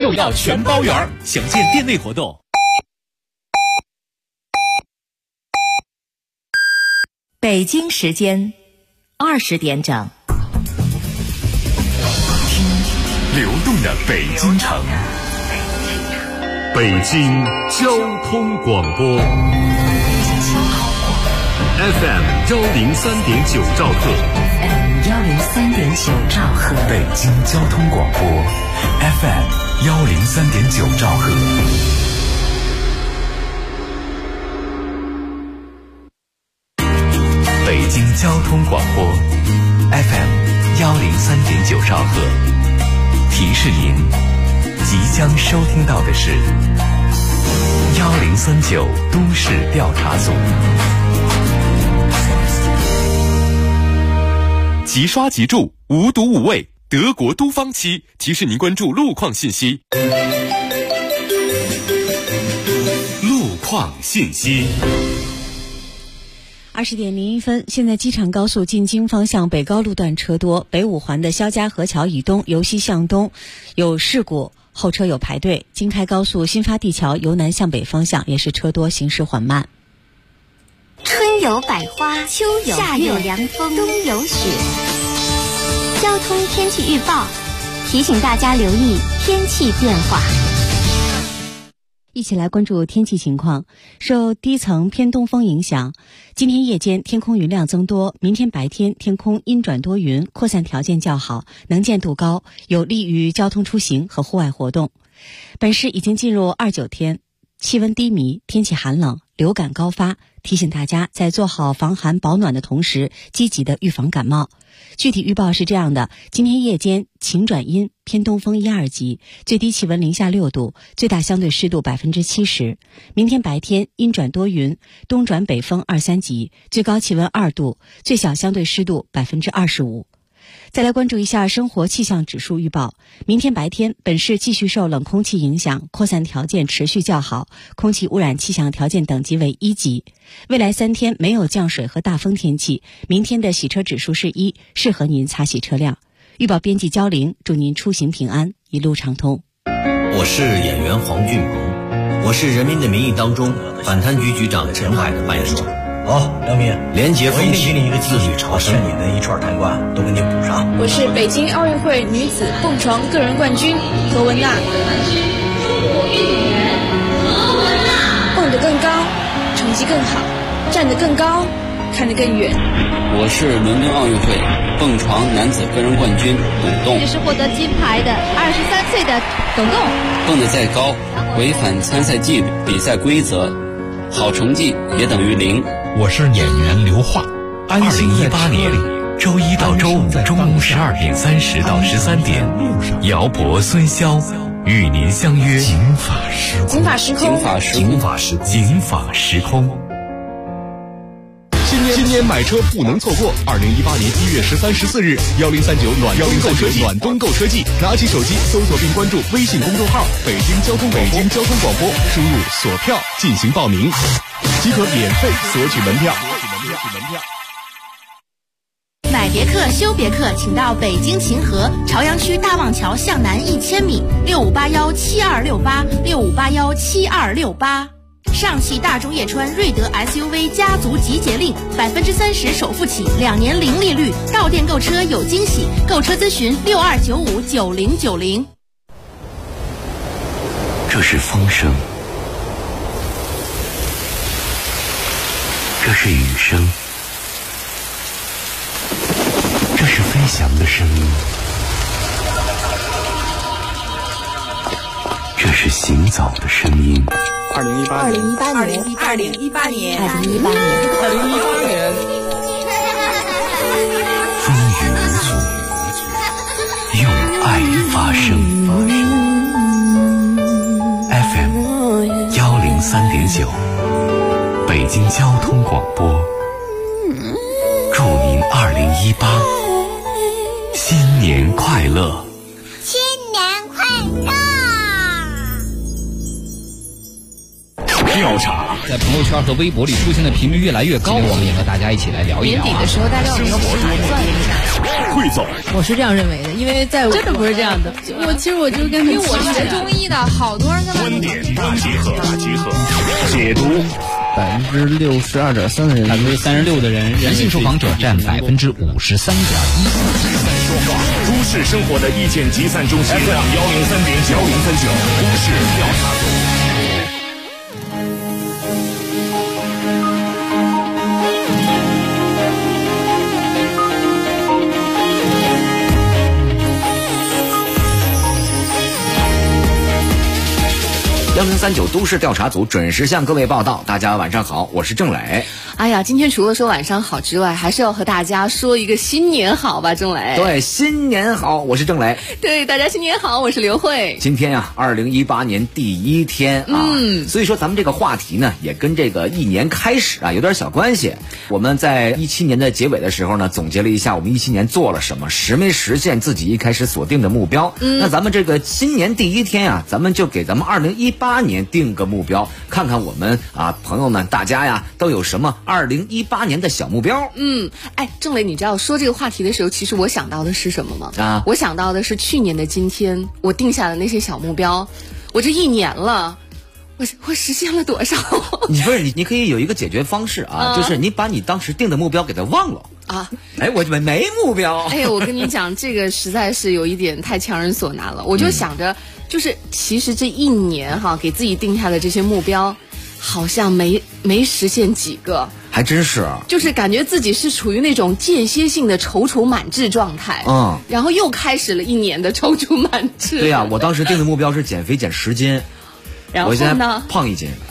6到全包圆，详见店内活动。 北京时间20点整， 听流动的北京城，北京交通广播 FM 103.9兆赫 103.9兆赫， 北京交通广播 FM 103.9兆赫。北京交通广播 FM 103.9兆赫，提示您即将收听到的是1039都市调查组。 即刷即住，无毒无味，德国都方漆提示您关注路况信息。路况信息。 20点01分，现在机场高速进京方向北高路段车多，北五环的肖家河桥以东由西向东有事故，后车有排队。京开高速新发地桥由南向北方向也是车多，行驶缓慢。 春有百花，秋有夏有凉风，冬有雪。交通天气预报提醒大家留意天气变化。 一起来关注天气情况。受低层偏东风影响，今天夜间天空云量增多，明天白天天空阴转多云，扩散条件较好，能见度高，有利于交通出行和户外活动。本市已经进入29天，气温低迷，天气寒冷，流感高发，提醒大家在做好防寒保暖的同时，积极的预防感冒。具体预报是这样的：今天夜间晴转阴，偏东风1、2级，最低气温零下6度，最大相对湿度70%。明天白天阴转多云，东转北风2、3级，最高气温2度，最小相对湿度25%。再来关注一下生活气象指数预报。明天白天，本市继续受冷空气影响，扩散条件持续较好，空气污染气象条件等级为1级。未来3天没有降水和大风天气，明天的洗车指数是1，适合您擦洗车辆。预报编辑焦玲，祝您出行平安，一路畅通。 我是演员黄俊鹏，我是《人民的名义》当中反贪局局长陈海的扮演者。 好，梁明， 廉洁风气， 我一定给你一个自律朝把欠你的一串贪官都给你补上。 我是北京奥运会女子蹦床个人冠军何文娜。蹦得更高，成绩更好，站得更高，看得更远。 我是伦敦奥运会蹦床男子个人冠军董栋。 这是获得金牌的23岁的董栋。 蹦得再高，违反参赛纪律、比赛规则，好成绩也等于0。 我是演员刘桦。2018年周一到周五中午12点30到13点，姚博、孙骁与您相约警法时空。 警法时空， 警法时空，警法时空，警法时空。 今年买车不能错过！2018年1月13、14日，1039暖冬购车季，拿起手机搜索并关注微信公众号“北京交通广播”，输入锁票进行报名，即可免费索取门票。 买别克修别克，请到北京秦河朝阳区大望桥向南1000米，65817268，65817268。上汽大众叶川瑞德 SUV 家族集结令，30%首付起，2年零利率，到店购车有惊喜，购车咨询62959090。 这是风声，这是雨声，这是飞翔的声音，这是行走的声音。 2018年， 风雨无阻，用爱发声。FM 103.9，北京交通广播，祝您2018新年快乐！ 新年快乐！ 调查， 在朋友圈和微博里出现的频率越来越高，我们也和大家一起来聊一聊。 年底的时候，大家有没有算一下？ 汇总， 我是这样认为的，因为在真的不是这样的。其实我就跟因为我是学中医的，好多人观点大结合，解读。 62.3%的人 ，36%的人， 男性受访者占53.1%。 都市生活的意见集散中心 FM 103.9，都市调查组。 1039都市调查组准时向各位报道。大家晚上好，我是郑磊。 哎呀，今天除了说晚上好之外，还是要和大家说一个新年好吧，郑磊。 对，新年好，我是郑磊。 对，大家新年好，我是刘慧。 今天呀，2018年第一天啊，所以说咱们这个话题呢，也跟这个一年开始啊有点小关系。我们在17年的结尾的时候呢，总结了一下我们17年做了什么，实没实现自己一开始所定的目标。那咱们这个新年第一天啊，咱们就给咱们2018年定个目标，看看我们啊朋友们大家呀都有什么2018年的小目标。 郑磊，你知道说这个话题的时候，其实我想到的是什么吗？我想到的是去年的今天我定下的那些小目标，我这一年了，我实现了多少？ 你可以有一个解决方式啊，就是你把你当时定的目标给它忘了啊。我没目标。 我跟你讲，这个实在是有一点太强人所难了。我就想着，就是其实这一年给自己定下的这些目标，好像没实现几个。 还真是， 就是感觉自己是处于那种间歇性的踌躇满志状态，然后又开始了一年的踌躇满志。 对呀，我当时定的目标是减肥减10斤， 然后呢， 我现在胖1斤。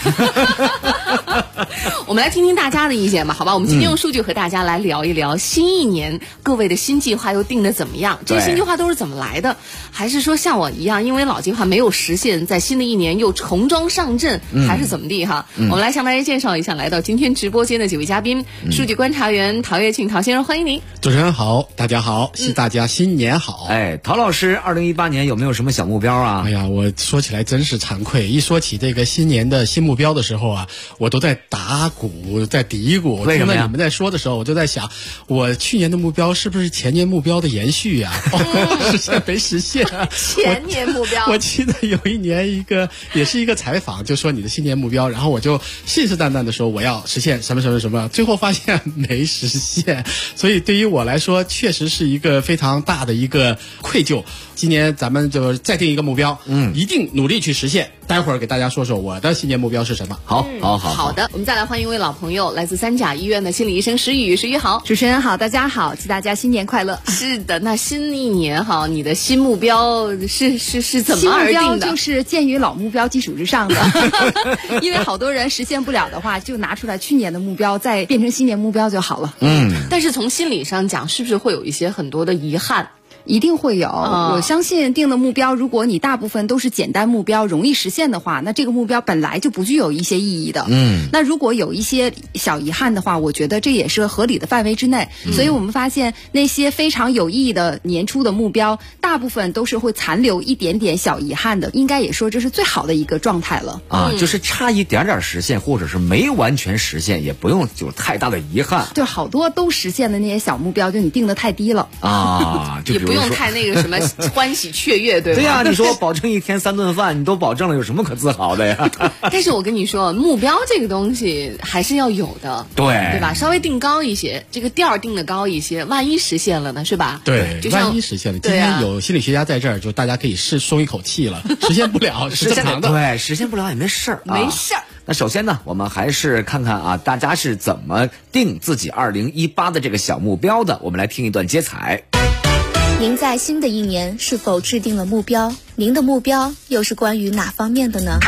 我们来听听大家的意见吧，好吧？我们今天用数据和大家来聊一聊新一年各位的新计划又定得怎么样？这些新计划都是怎么来的？还是说像我一样，因为老计划没有实现，在新的一年又重装上阵，还是怎么地哈？我们来向大家介绍一下来到今天直播间的几位嘉宾，数据观察员陶跃庆陶先生，欢迎您。 主持人好，大家好，祝大家新年好。 陶老师2018年有没有什么小目标啊？ 哎呀，我说起来真是惭愧，一说起这个新年的新目标的时候啊，我都在打鼓，在嘀咕。 为什么呀？ 听到你们在说的时候，我就在想，我去年的目标是不是前年目标的延续呀？实现没实现？ 前年目标。 我记得有一年也是一个采访，就说你的新年目标，然后我就信誓旦旦的说我要实现什么什么什么，最后发现没实现。所以对于我来说，确实是一个非常大的一个愧疚。今年咱们就再定一个目标，一定努力去实现。待会儿给大家说说我的新年目标是什么。 好的，我们再来欢迎一位老朋友，来自三甲医院的心理医生石宇好。 主持人好，大家好，祝大家新年快乐。 是的，那新一年你的新目标是怎么而定的？ 新目标就是建于老目标基础之上的，因为好多人实现不了的话，就拿出来去年的目标，再变成新年目标就好了。 但是从心理上讲，是不是会有一些很多的遗憾？ 一定会有，我相信定的目标，如果你大部分都是简单目标，容易实现的话，那这个目标本来就不具有一些意义的。那如果有一些小遗憾的话，我觉得这也是合理的范围之内。所以我们发现那些非常有意义的年初的目标，大部分都是会残留一点点小遗憾的，应该也说这是最好的一个状态了。 就是差一点点实现，或者是没完全实现，也不用有太大的遗憾。 对，好多都实现的那些小目标，就你定的太低了就比如说不用太那个什么欢喜雀跃，对吧？ 对呀，你说保证一天3顿饭，你都保证了，有什么可自豪的呀？ 但是我跟你说，目标这个东西还是要有的，对吧？稍微定高一些，这个调定的高一些，万一实现了呢，是吧？ 对，万一实现了，今天有心理学家在这儿，就大家可以松一口气了。实现不了是正常的， 对，实现不了也没事儿， 没事儿。 那首先呢，我们还是看看大家是怎么定自己2018的这个小目标的。我们来听一段接彩。 您在新的一年是否制定了目标？您的目标又是关于哪方面的呢？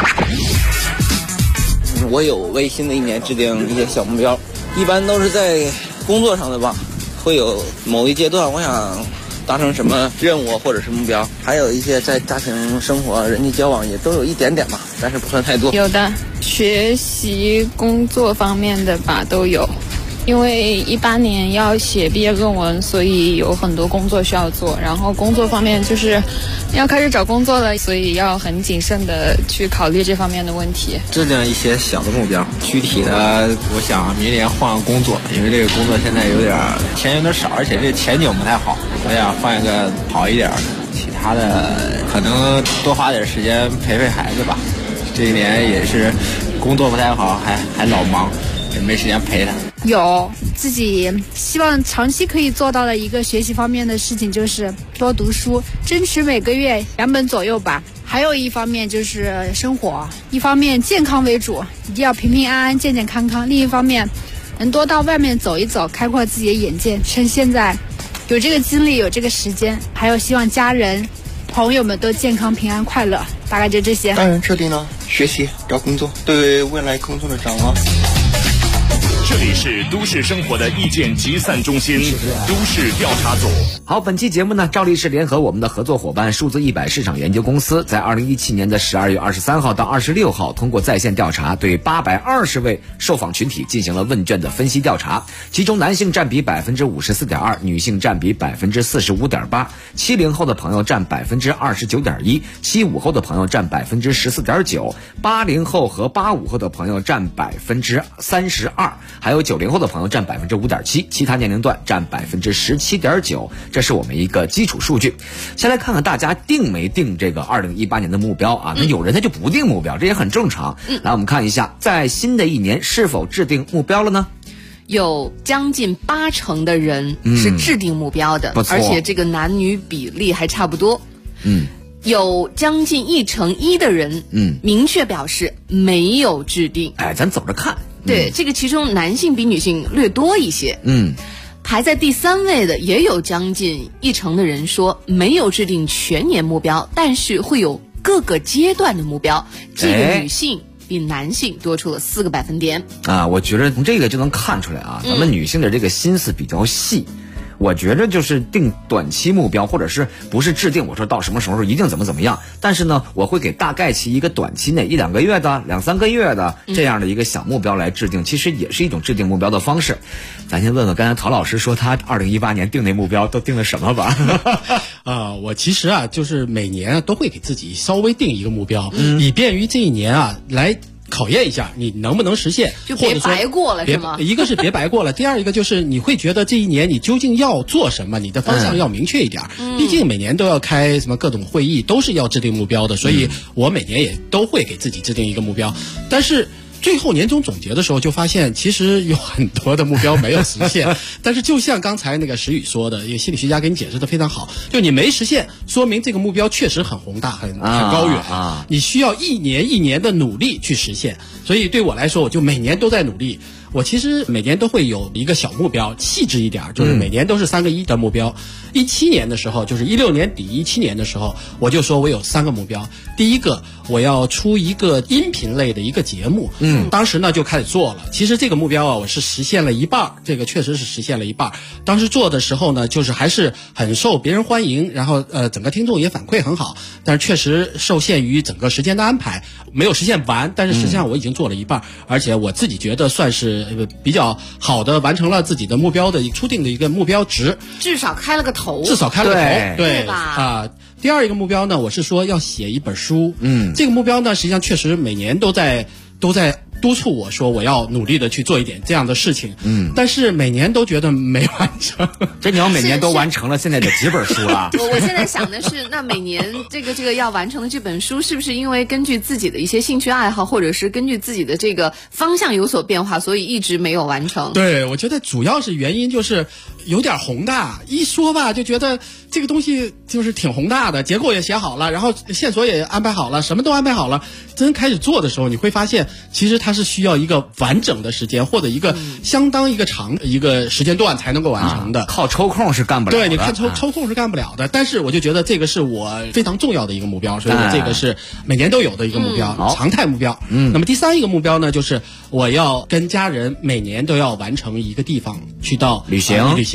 我有为新的一年制定一些小目标，一般都是在工作上的吧，会有某一阶段我想达成什么任务或者是目标，还有一些在家庭生活、人际交往也都有一点点吧，但是不算太多。 有的，学习、工作方面的吧都有。 因为18年要写毕业论文，所以有很多工作需要做。然后工作方面就是要开始找工作了，所以要很谨慎的去考虑这方面的问题。 制定一些小的目标，具体的我想明年换个工作，因为这个工作现在有点钱有点少，而且这前景不太好，我想换一个好一点的。其他的可能多花点时间陪陪孩子吧。这一年也是工作不太好，还老忙，也没时间陪他。 有自己希望长期可以做到的一个学习方面的事情，就是多读书，争取每个月2本左右吧。还有一方面就是生活，一方面健康为主，一定要平平安安、健健康康；另一方面，能多到外面走一走，开阔自己的眼界。趁现在有这个精力，有这个时间，还有希望家人、朋友们都健康、平安、快乐。大概就这些。 当然制定了学习、找工作，对未来工作的展望。 这里是都市生活的意见集散中心，都市调查组。 好，本期节目呢，赵力士联合我们的合作伙伴数字100市场研究公司，在2017年的12月23号到26号，通过在线调查，对820位受访群体进行了问卷的分析调查，其中男性占比54.2%，女性占比45.8%，70后的朋友占29.1%，75后的朋友占14.9%，80后和85后的朋友占32%。还有90后的朋友占5.7%，其他年龄段占17.9%，这是我们一个基础数据。先来看看大家定没定这个2018年的目标啊？那有人他就不定目标，这也很正常。来，我们看一下，在新的一年是否制定目标了呢？ 有将近80%的人是制定目标的，而且这个男女比例还差不多。有将近1%的人明确表示没有制定。 哎，咱走着看。 对，这个其中男性比女性略多一些。排在第3位的也有将近1%的人说没有制定全年目标，但是会有各个阶段的目标。这个女性比男性多出了4个百分点。 我觉得从这个就能看出来啊，咱们女性的这个心思比较细。我觉得就是定短期目标，或者是不是制定我说到什么时候一定怎么样，但是呢，我会给大概其一个短期内1-2个月的、2-3个月的这样的一个小目标来制定，其实也是一种制定目标的方式。咱先问问刚才陶老师说他2018年定的目标都定了什么吧？ 我其实就是每年都会给自己稍微定一个目标，以便于这一年来考验一下你能不能实现， 就别白过了是吗？ 一个是别白过了，第二一个就是你会觉得这一年你究竟要做什么，你的方向要明确一点。毕竟每年都要开什么各种会议，都是要制定目标的，所以我每年也都会给自己制定一个目标。但是最后年终总结的时候就发现，其实有很多的目标没有实现。但是就像刚才那个石宇说的，心理学家给你解释的非常好，就你没实现，说明这个目标确实很宏大、很高远你需要一年一年的努力去实现。所以对我来说，我就每年都在努力。我其实每年都会有一个小目标，细致一点，就是每年都是3个1的目标。17年的时候，就是16年底17年的时候，我就说我有3个目标。第一个，我要出一个音频类的一个节目。当时呢就开始做了。其实这个目标我是实现了一半，这个确实是实现了一半。当时做的时候呢，就是还是很受别人欢迎，然后整个听众也反馈很好，但是确实受限于整个时间的安排，没有实现完。但是实际上我已经做了一半，而且我自己觉得算是比较好的完成了自己的目标的初定的一个目标值， 至少开了个头。 对吧？第二一个目标呢，我是说要写一本书。这个目标呢，实际上确实每年都在督促我说我要努力的去做一点这样的事情。但是每年都觉得没完成。 这你要每年都完成了，现在得几本书了？ 我现在想的是，那每年这个要完成的这本书，是不是因为根据自己的一些兴趣爱好，或者是根据自己的这个方向有所变化，所以一直没有完成？ 对，我觉得主要是原因就是有点宏大，一说吧就觉得这个东西就是挺宏大的，结构也写好了，然后线索也安排好了，什么都安排好了，真开始做的时候，你会发现其实它是需要一个完整的时间，或者一个相当一个长的一个时间段才能够完成的。 靠抽空是干不了的。 对，你看抽空是干不了的。但是我就觉得这个是我非常重要的一个目标，所以我这个是每年都有的一个目标，常态目标。那么第3一个目标呢，就是我要跟家人每年都要完成一个地方去到旅行，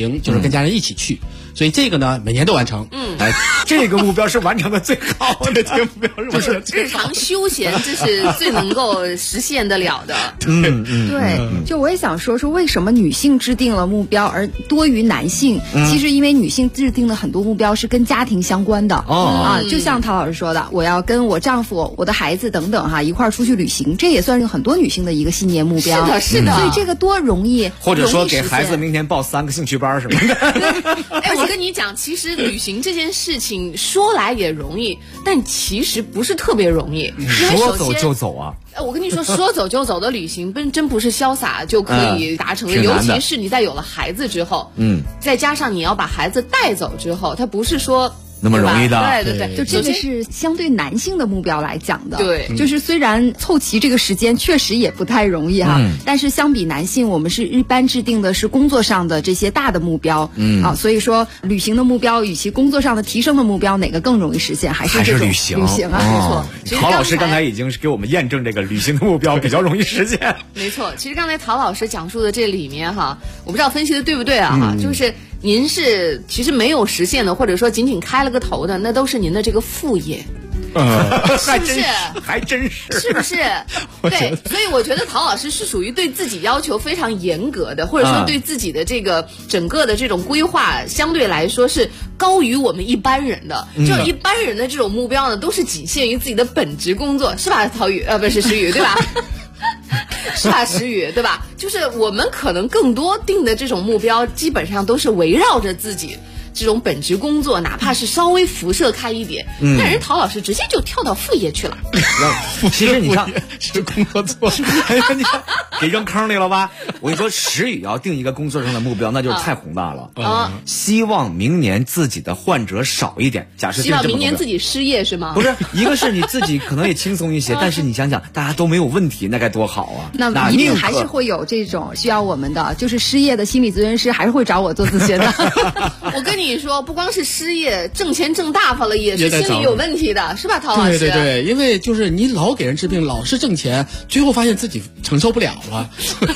行，就是跟家人一起去。所以这个呢，每年都完成。 这个目标是完成的最好的，这个目标是完成的最好的。 日常休闲，这是最能够实现得了的。 对，就我也想说为什么女性制定了目标而多于男性？其实因为女性制定的很多目标是跟家庭相关的就像陶老师说的，我要跟我丈夫、我的孩子等等一块儿出去旅行，这也算是很多女性的一个新年目标。 是的。 所以这个多容易， 或者说给孩子明天报3个兴趣班什么的。 我跟你讲，其实旅行这件事情说来也容易，但其实不是特别容易。 说走就走啊！ 我跟你说，说走就走的旅行，真不是潇洒就可以达成的。尤其是你在有了孩子之后，再加上你要把孩子带走之后，它不是说那么容易的。 对， 就这个是相对男性的目标来讲的。 对， 就是虽然凑齐这个时间确实也不太容易但是相比男性，我们是一般制定的是工作上的这些大的目标。所以说旅行的目标与其工作上的提升的目标，哪个更容易实现？还是旅行啊， 没错。 陶老师刚才已经是给我们验证这个旅行的目标比较容易实现。 没错，其实刚才陶老师讲述的这里面我不知道分析的对不对就是您是其实没有实现的，或者说仅仅开了个头的，那都是您的这个副业。 是不是？ 还真是， 是不是？对，所以我觉得陶老师是属于对自己要求非常严格的，或者说对自己的这个整个的这种规划，相对来说是高于我们一般人的。就一般人的这种目标呢，都是仅限于自己的本职工作，是吧？陶宇不是石宇，对吧？是吧，石宇，对吧？就是我们可能更多定的这种目标，基本上都是围绕着自己这种本职工作，哪怕是稍微辐射开一点，但人陶老师直接就跳到副业去了。 其实你看， 是工作， 给扔坑里了吧？我跟你说，石宇要定一个工作上的目标，那就是太宏大了。希望明年自己的患者少一点。假设希望明年自己失业是吗？ 不是，一个是你自己可能也轻松一些，但是你想想，大家都没有问题，那该多好啊！ 那一定还是会有这种需要我们的，就是失业的心理咨询师还是会找我做咨询的。 我跟你说，不光是失业，挣钱挣大发了，也是心理有问题的，是吧，陶老师？ 对，因为就是你老给人治病，老是挣钱，最后发现自己承受不了了，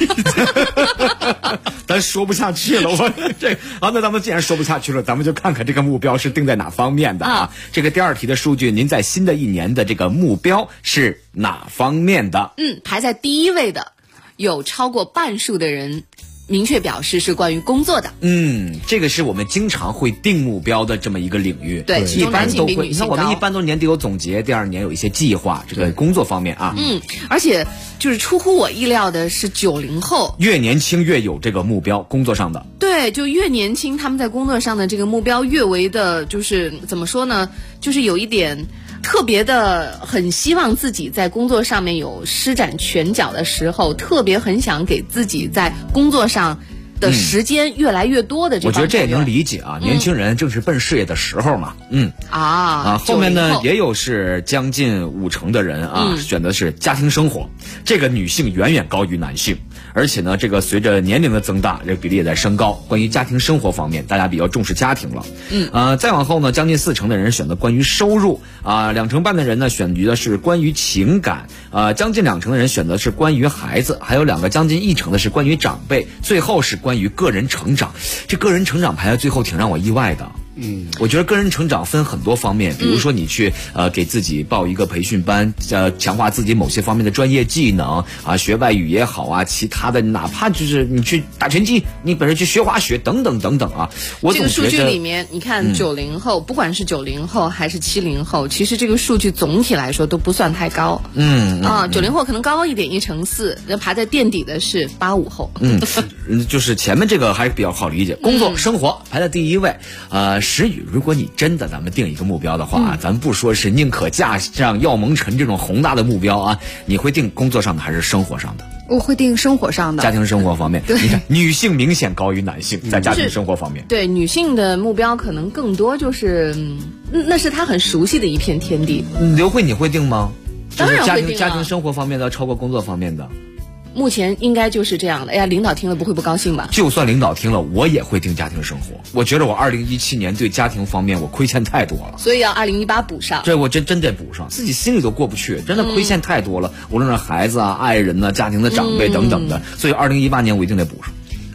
咱说不下去了。那咱们既然说不下去了，咱们就看看这个目标是定在哪方面的啊？这个第2题的数据，您在新的一年的这个目标是哪方面的？ 排在第1位的，有超过半数的人明确表示是关于工作的。 这个是我们经常会定目标的这么一个领域。 对， 一般都会。你看，我们一般都年底有总结，第2年有一些计划，这个工作方面啊。 而且就是出乎我意料的是，90后越年轻越有这个目标，工作上的。 对，就越年轻，他们在工作上的这个目标越为的，就是怎么说呢？就是有一点特别的，很希望自己在工作上面有施展拳脚的时候，特别很想给自己在工作上的时间越来越多的这帮朋友。 我觉得这也能理解啊，年轻人正是奔事业的时候嘛。后面呢也有是将近50%的人选的是家庭生活，这个女性远远高于男性。而且呢，这个随着年龄的增大，这个比例也在升高。关于家庭生活方面，大家比较重视家庭了。再往后呢，将近40%的人选择关于收入，2成半的人呢选择的是关于情感，将近2成的人选择是关于孩子，还有将近1成的是关于长辈，最后是关于个人成长。这个人成长排在最后挺让我意外的。我觉得个人成长分很多方面，比如说你去给自己报一个培训班，强化自己某些方面的专业技能学外语也好其他的，哪怕就是你去打拳击，你本身去学滑雪等等等等我总觉得这个数据里面，你看90后，不管是90后还是70后，其实这个数据总体来说都不算太高。90后可能高一点，1成4，排在垫底的是85后。 就是前面这个还是比较好理解，工作生活排在第1位。石宇，如果你真的咱们定一个目标的话咱不说是宁可架上要蒙尘这种宏大的目标你会定工作上的还是生活上的？ 我会定生活上的。 家庭生活方面，你看女性明显高于男性在家庭生活方面。 对，女性的目标可能更多就是那是她很熟悉的一片天地。 刘慧，你会定吗？ 当然会定家庭生活方面的超过工作方面的。 目前应该就是这样的。领导听了不会不高兴吧？ 就算领导听了，我也会定家庭生活。我觉得我2017年对家庭方面我亏欠太多了， 所以要2018补上。 对，我真得补上，自己心里都过不去，真的亏欠太多了。无论是孩子爱人家庭的长辈等等的，所以2018年我一定得补上。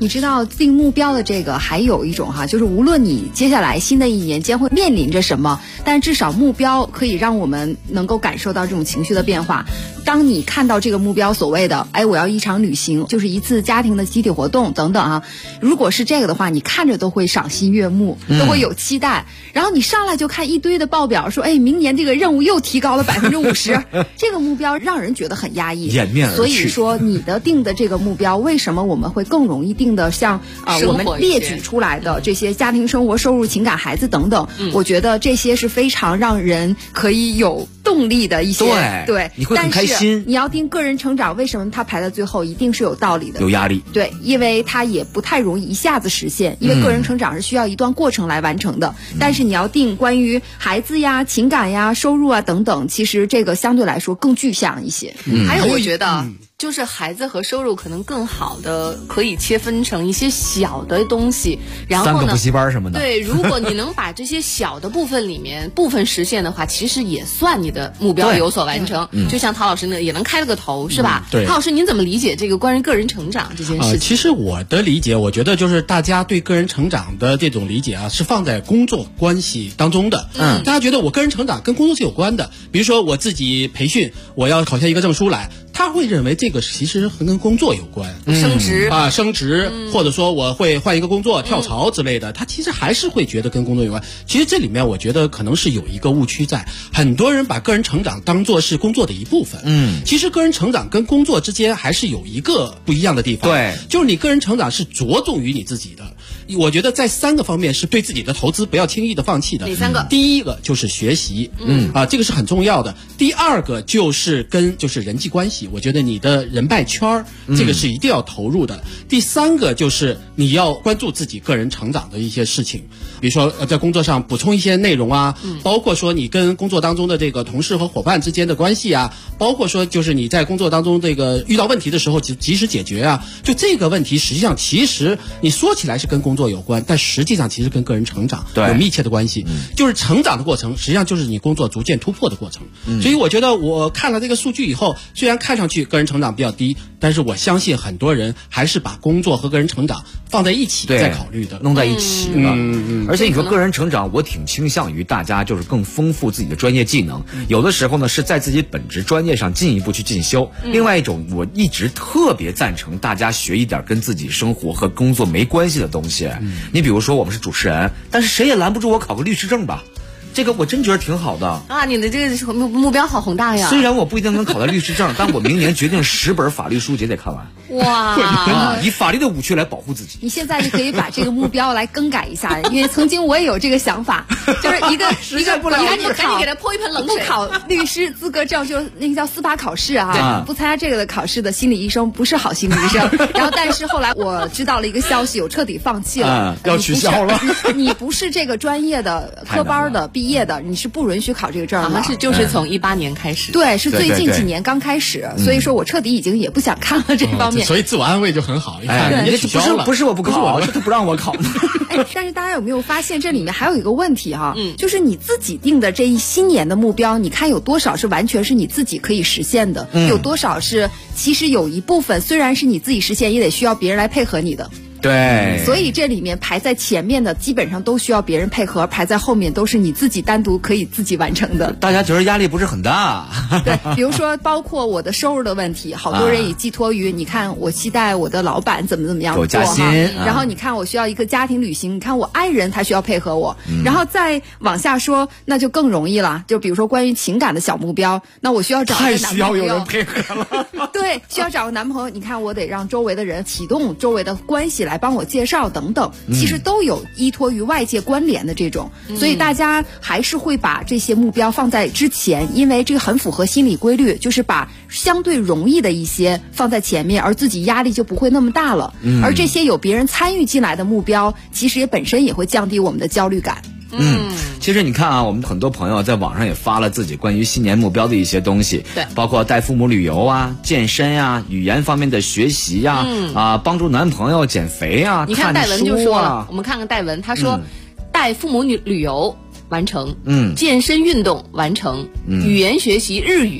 你知道定目标的这个还有一种哈，就是无论你接下来新的一年将会面临着什么，但至少目标可以让我们能够感受到这种情绪的变化。当你看到这个目标所谓的我要一场旅行，就是一次家庭的集体活动等等啊，如果是这个的话，你看着都会赏心悦目，都会有期待。然后你上来就看一堆的报表说明年这个任务又提高了50%，这个目标让人觉得很压抑， 掩面而去。 所以说你的定的这个目标，为什么我们会更容易定的像我们列举出来的这些家庭生活、收入、情感、孩子等等，我觉得这些是非常让人可以有动力的一些，对， 你会很开心。 但是你要定个人成长，为什么它排在最后，一定是有道理的， 有压力。 对，因为它也不太容易一下子实现，因为个人成长是需要一段过程来完成的。但是你要定关于孩子呀、情感呀、收入啊等等，其实这个相对来说更具象一些。 还有我觉得就是孩子和收入可能更好的可以切分成一些小的东西，然后呢 3个补习班什么的。 对，如果你能把这些小的部分里面部分实现的话，其实也算你的目标有所完成。就像陶老师也能开了个头，是吧？ 对。 陶老师，您怎么理解这个关于个人成长这件事情？ 其实我的理解，我觉得就是大家对个人成长的这种理解啊，是放在工作关系当中的。大家觉得我个人成长跟工作是有关的，比如说我自己培训，我要考下一个证书来。他会认为这个其实跟工作有关，升职，或者说我会换一个工作、跳槽之类的，他其实还是会觉得跟工作有关。其实这里面我觉得可能是有一个误区在，很多人把个人成长当作是工作的一部分。其实个人成长跟工作之间还是有一个不一样的地方。对，就是你个人成长是着重于你自己的。我觉得在3个方面是对自己的投资不要轻易的放弃的。 哪3个？ 第一个就是学习，这个是很重要的。第2个就是人际关系。我觉得你的人脉圈这个是一定要投入的。第3个就是你要关注自己个人成长的一些事情，比如说在工作上补充一些内容啊，包括说你跟工作当中的这个同事和伙伴之间的关系啊，包括说就是你在工作当中这个遇到问题的时候及时解决啊。就这个问题实际上其实你说起来是跟工作有关，但实际上其实跟个人成长有密切的关系。就是成长的过程实际上就是你工作逐渐突破的过程。所以我觉得我看了这个数据以后，虽然看上去个人成长比较低，但是我相信很多人还是把工作和个人成长放在一起在考虑的， 弄在一起了。而且你说个人成长，我挺倾向于大家就是更丰富自己的专业技能，有的时候呢是在自己本职专业上进一步去进修。另外一种，我一直特别赞成大家学一点跟自己生活和工作没关系的东西。你比如说我们是主持人，但是谁也拦不住我考个律师证吧。这个我真觉得挺好的啊！你的这个目标好宏大呀！ 虽然我不一定能考到律师证，但我明年决定10本法律书籍得看完。 哇！ 以法律的武器来保护自己。 你现在就可以把这个目标来更改一下，因为曾经我也有这个想法，就是一个不了，赶紧给他泼一盆冷水。 不考律师资格证，就那个叫司法考试啊，不参加这个的考试的心理医生不是好心理医生。然后，但是后来我知道了一个消息，我彻底放弃了， 要取消了。 你不是这个专业的科班的毕业的，你是不允许考这个证的。 好像是就是从18年开始， 对，是最近几年刚开始，所以说我彻底已经也不想看了这方面。 所以自我安慰就很好，你看也取消了。 不是我不考，是他不让我考。 但是大家有没有发现这里面还有一个问题哈？就是你自己定的这一新年的目标，你看有多少是完全是你自己可以实现的，有多少是其实有一部分虽然是你自己实现，也得需要别人来配合你的。 对， 所以这里面排在前面的基本上都需要别人配合，排在后面都是你自己单独可以自己完成的。 大家觉得压力不是很大？ 对，比如说包括我的收入的问题，好多人也寄托于你看我期待我的老板怎么样做加薪， 然后你看我需要一个家庭旅行，你看我爱人他需要配合我，然后再往下说那就更容易了。就比如说关于情感的小目标，那我需要找一个男朋友， 太需要有人配合了。 对，需要找个男朋友，你看我得让周围的人启动周围的关系来帮我介绍等等，其实都有依托于外界关联的这种，所以大家还是会把这些目标放在之前，因为这个很符合心理规律，就是把相对容易的一些放在前面，而自己压力就不会那么大了。而这些有别人参与进来的目标，其实也本身也会降低我们的焦虑感。 其实你看啊，我们很多朋友在网上也发了自己关于新年目标的一些东西， 对， 包括带父母旅游啊、健身啊、语言方面的学习呀、帮助男朋友减肥啊。 你看戴文就说了，我们看看戴文，他说带父母旅游完成，健身运动完成，语言学习日语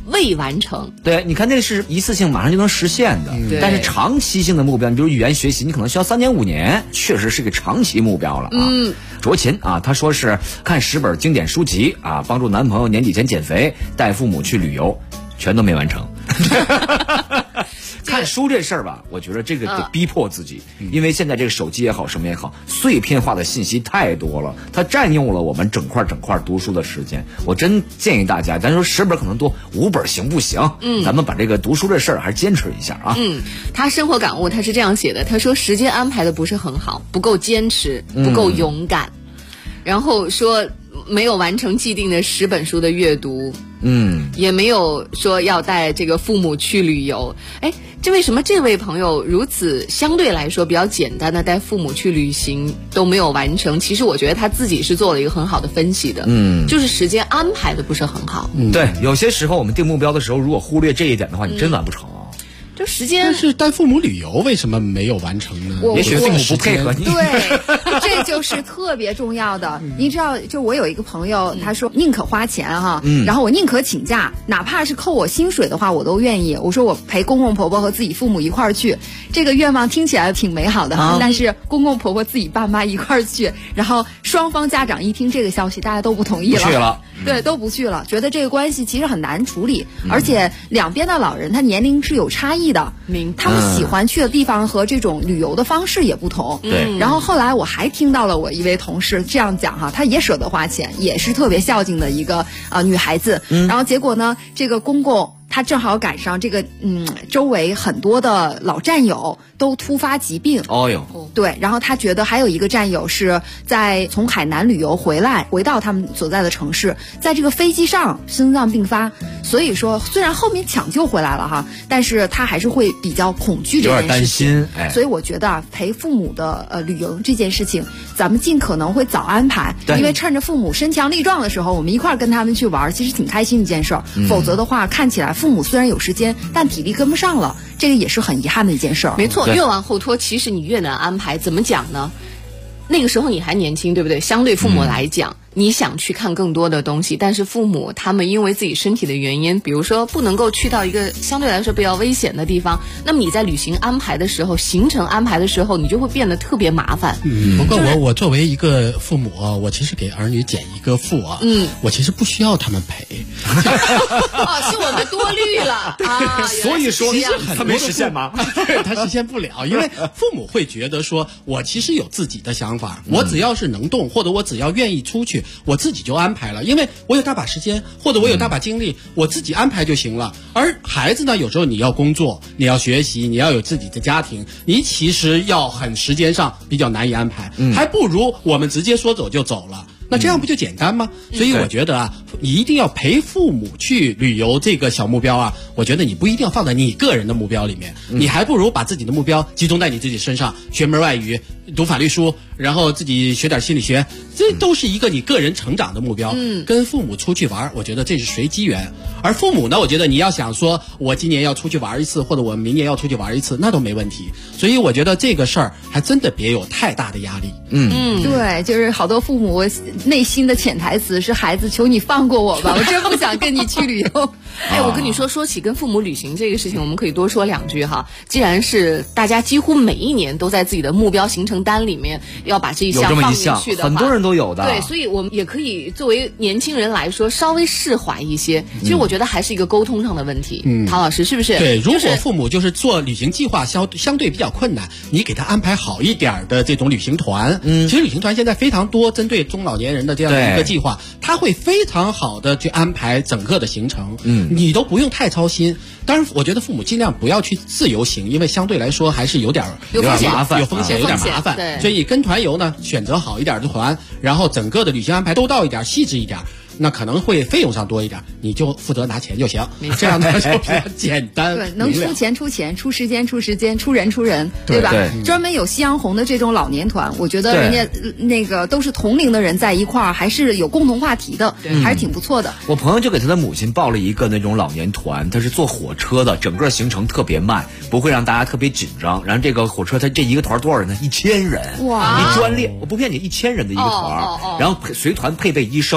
未完成。 对，你看那是一次性马上就能实现的，但是长期性的目标，你比如语言学习，你可能需要3年5年，确实是个长期目标了啊。卓琴啊，她说是看10本经典书籍啊，帮助男朋友年底前减肥，带父母去旅游，全都没完成。看书这事儿吧，我觉得这个得逼迫自己，因为现在这个手机也好，什么也好，碎片化的信息太多了，它占用了我们整块读书的时间。我真建议大家，咱说10本可能多，5本行不行？咱们把这个读书这事儿还是坚持一下啊。 他生活感悟他是这样写的，他说时间安排的不是很好，不够坚持，不够勇敢，然后说没有完成既定的10本书的阅读。也没有说要带这个父母去旅游。哎，这为什么这位朋友如此相对来说比较简单的带父母去旅行都没有完成？其实我觉得他自己是做了一个很好的分析的，就是时间安排的不是很好。 对，有些时候我们定目标的时候，如果忽略这一点的话，你真完不成。 就时间， 但是带父母旅游为什么没有完成呢？ 也许父母不配合你。 对，这就是特别重要的。你知道，就我有一个朋友，他说宁可花钱哈，然后我宁可请假，哪怕是扣我薪水的话，我都愿意。我说我陪公公婆婆和自己父母一块儿去，这个愿望听起来挺美好的哈。但是公公婆婆自己爸妈一块儿去，然后双方家长一听这个消息，大家都不同意了， 不去了。 对，都不去了，觉得这个关系其实很难处理，而且两边的老人他年龄是有差异的，他们喜欢去的地方和这种旅游的方式也不同。 对， 然后后来我还听到了我一位同事这样讲哈，她也舍得花钱，也是特别孝敬的一个女孩子，然后结果呢，这个公公他正好赶上这个周围很多的老战友都突发疾病。 哦哟， 对，然后他觉得还有一个战友是在从海南旅游回到他们所在的城市，在这个飞机上心脏病发，所以说虽然后面抢救回来了哈，但是他还是会比较恐惧这件事情，有点担心。 所以我觉得陪父母的旅游这件事情，咱们尽可能会早安排，因为趁着父母身强力壮的时候，我们一块儿跟他们去玩，其实挺开心一件事儿。否则的话，看起来父母虽然有时间，但体力跟不上了，这个也是很遗憾的一件事儿。 没错，越往后拖，其实你越难安排。怎么讲呢？那个时候你还年轻，对不对？相对父母来讲，你想去看更多的东西，但是父母他们因为自己身体的原因，比如说不能够去到一个相对来说比较危险的地方，那么你在旅行安排的时候，行程安排的时候，你就会变得特别麻烦。 不过我作为一个父母啊，我其实给儿女减一个负啊，我其实不需要他们陪。 是我们多虑了啊。 所以说他没实现吗？ 对，他实现不了，因为父母会觉得说，我其实有自己的想法，我只要是能动，或者我只要愿意出去，我自己就安排了，因为我有大把时间，或者我有大把精力，我自己安排就行了。而孩子呢，有时候你要工作，你要学习，你要有自己的家庭，你其实要很时间上比较难以安排，还不如我们直接说走就走了。那这样不就简单吗？所以我觉得啊，你一定要陪父母去旅游这个小目标啊，我觉得你不一定要放在你个人的目标里面，你还不如把自己的目标集中在你自己身上，学门外语，读法律书，然后自己学点心理学，这都是一个你个人成长的目标。跟父母出去玩，我觉得这是随机缘。而父母呢，我觉得你要想说我今年要出去玩一次，或者我明年要出去玩一次，那都没问题。所以我觉得这个事儿还真的别有太大的压力。 对，就是好多父母内心的潜台词是，孩子求你放过我吧，我真不想跟你去旅游。 我跟你说起跟父母旅行这个事情，我们可以多说2句哈。既然是大家几乎每一年都在自己的目标行程单里面要把这一项放进去的话， 很多人都有的。 对，所以我们也可以作为年轻人来说稍微释怀一些。其实我觉得还是一个沟通上的问题。陶老师是不是？ 对，如果父母就是做旅行计划相对比较困难，你给他安排好一点的这种旅行团。其实旅行团现在非常多，针对中老年人的这样的一个计划，他会非常好的去安排整个的行程。你都不用太操心。当然，我觉得父母尽量不要去自由行，因为相对来说还是有点麻烦，有风险，有点麻烦。所以跟团游呢，选择好一点的团，然后整个的旅行安排周到一点，细致一点。那可能会费用上多一点，你就负责拿钱就行，这样呢就比较简单。 对，能出钱出钱，出时间出时间，出人出人，对吧？专门有夕阳红的这种老年团，我觉得人家那个都是同龄的人在一块儿，还是有共同话题的，还是挺不错的。 我朋友就给他的母亲报了一个那种老年团，他是坐火车的，整个行程特别慢，不会让大家特别紧张。然后这个火车，他这一个团多少人呢？1000人，哇！一专列，我不骗你，1000人的一个团，然后随团配备医生。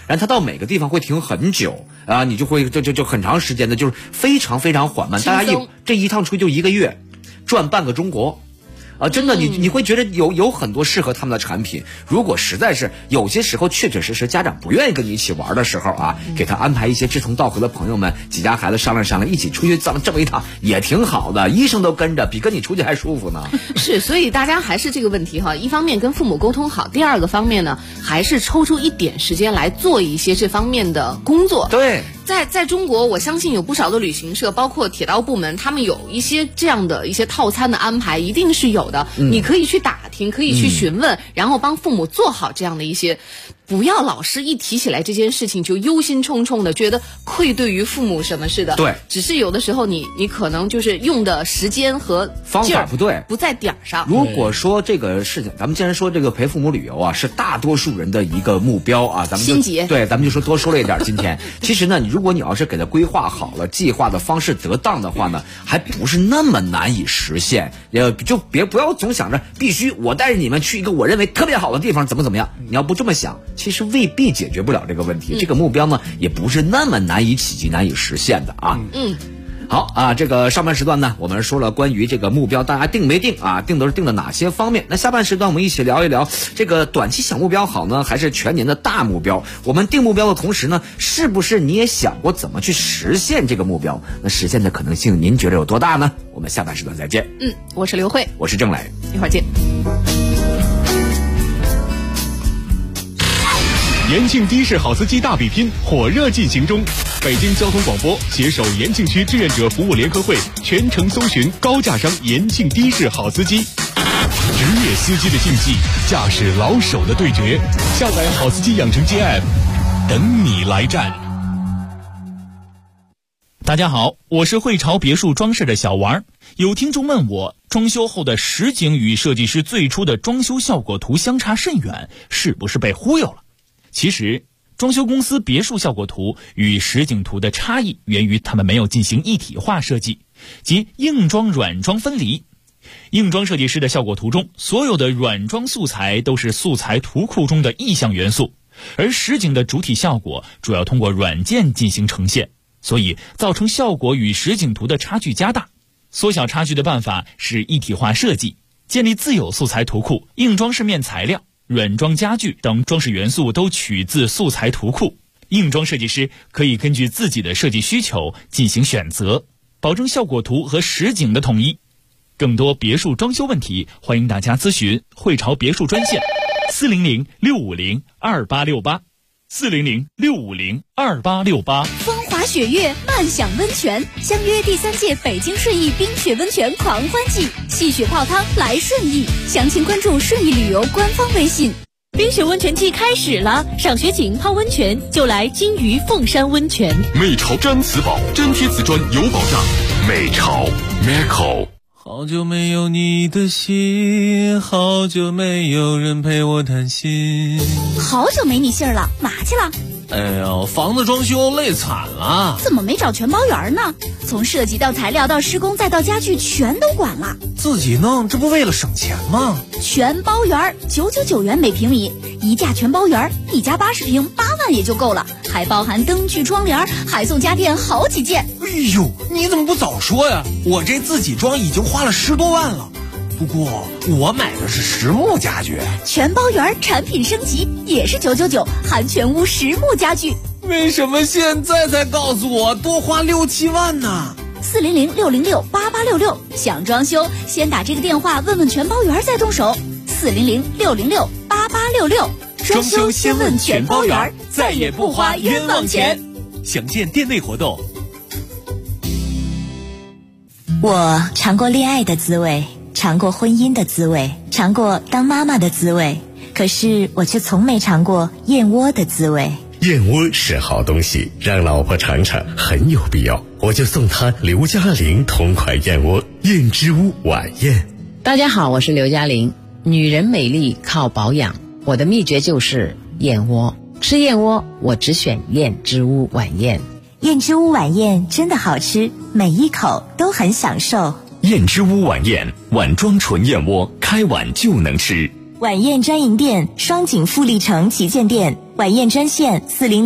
然后它到每个地方会停很久啊，你就会就很长时间的，就是非常非常缓慢。大家这一趟出去就1个月，转半个中国。真的，你会觉得有很多适合他们的产品。如果实在是有些时候确确实实家长不愿意跟你一起玩的时候啊，给他安排一些志同道合的朋友们，几家孩子商量商量，一起出去这么一趟也挺好的，医生都跟着，比跟你出去还舒服呢。 是，所以大家还是这个问题哈，一方面跟父母沟通好，第二个方面呢，还是抽出一点时间来做一些这方面的工作。 对。 在中国，我相信有不少的旅行社，包括铁道部门，他们有一些这样的一些套餐的安排，一定是有的。你可以去打听，可以去询问，然后帮父母做好这样的一些。不要老是一提起来这件事情就忧心忡忡的，觉得愧对于父母什么似的。 对， 只是有的时候你可能就是用的时间和方法不对， 不在点上。 如果说这个事情，咱们既然说这个陪父母旅游啊，是大多数人的一个目标啊，咱们就对，咱们就说多说了一点。今天其实呢，如果你要是给他规划好了，计划的方式得当的话呢，还不是那么难以实现。就不要总想着必须我带着你们去一个我认为特别好的地方，怎么样？你要不这么想，其实未必解决不了这个问题。这个目标呢，也不是那么难以企及、难以实现的啊。好啊，这个上半时段呢，我们说了关于这个目标大家定没定啊，定都是定的哪些方面。那下半时段我们一起聊一聊这个短期小目标好呢，还是全年的大目标？我们定目标的同时呢，是不是你也想过怎么去实现这个目标？那实现的可能性您觉得有多大呢？我们下半时段再见。 我是刘慧， 我是郑磊， 一会儿见。 延庆的士好司机大比拼火热进行中，北京交通广播携手延庆区志愿者服务联合会全程搜寻高价商延庆的士好司机，职业司机的竞技，驾驶老手的对决。下载好司机养成记 App， 等你来战。 大家好，我是汇潮别墅装饰的小王。有听众问我，装修后的实景与设计师最初的装修效果图相差甚远，是不是被忽悠了？其实装修公司别墅效果图与实景图的差异源于他们没有进行一体化设计，即硬装软装分离。硬装设计师的效果图中，所有的软装素材都是素材图库中的意象元素，而实景的主体效果主要通过软件进行呈现，所以造成效果与实景图的差距加大。缩小差距的办法是一体化设计，建立自有素材图库，硬装饰面材料、软装家具等装饰元素都取自素材图库。硬装设计师可以根据自己的设计需求进行选择，保证效果图和实景的统一。更多别墅装修问题，欢迎大家咨询汇潮别墅专线400-650-2868 400-650-2868。 风华雪月，漫享温泉，相约第3届北京顺义冰雪温泉狂欢季，戏雪泡汤来顺义，详情关注顺义旅游官方微信。 冰雪温泉季开始了，赏雪景泡温泉就来金鱼凤山温泉。 美潮毡瓷宝，真贴瓷砖有保障。美潮 Meco。 好久没有你的信，好久没有人陪我谈心。 好久没你信儿了，嘛去了？ 哎呦，房子装修累惨了。 怎么没找全包员呢？从设计到材料到施工再到家具全都管了。 自己弄，这不为了省钱吗？ 全包员999元每平米，一价全包员，一家80平8万也就够了，还包含灯具窗帘，还送家电好几件。 哎呦，你怎么不早说呀？我这自己装已经花了10多万了。不过我买的是实木家具， 全包员产品升级也是999，含全屋实木家具。 为什么现在才告诉我多花6、7万呢 ？400-606-8866，想装修先打这个电话问问全包员再动手。400-606-8866， 装修先问全包员，再也不花冤枉钱。详见店内活动。 我尝过恋爱的滋味，尝过婚姻的滋味，尝过当妈妈的滋味，可是我却从没尝过燕窝的滋味。 燕窝是好东西，让老婆尝尝很有必要，我就送她刘嘉玲同款燕窝燕之屋晚宴。 大家好，我是刘嘉玲。女人美丽靠保养，我的秘诀就是燕窝。吃燕窝我只选燕之屋晚宴。 燕之屋晚宴真的好吃，每一口都很享受。 燕之屋晚宴，碗装纯燕窝，开碗就能吃。 晚宴专营店双井富力城旗舰店，晚宴专线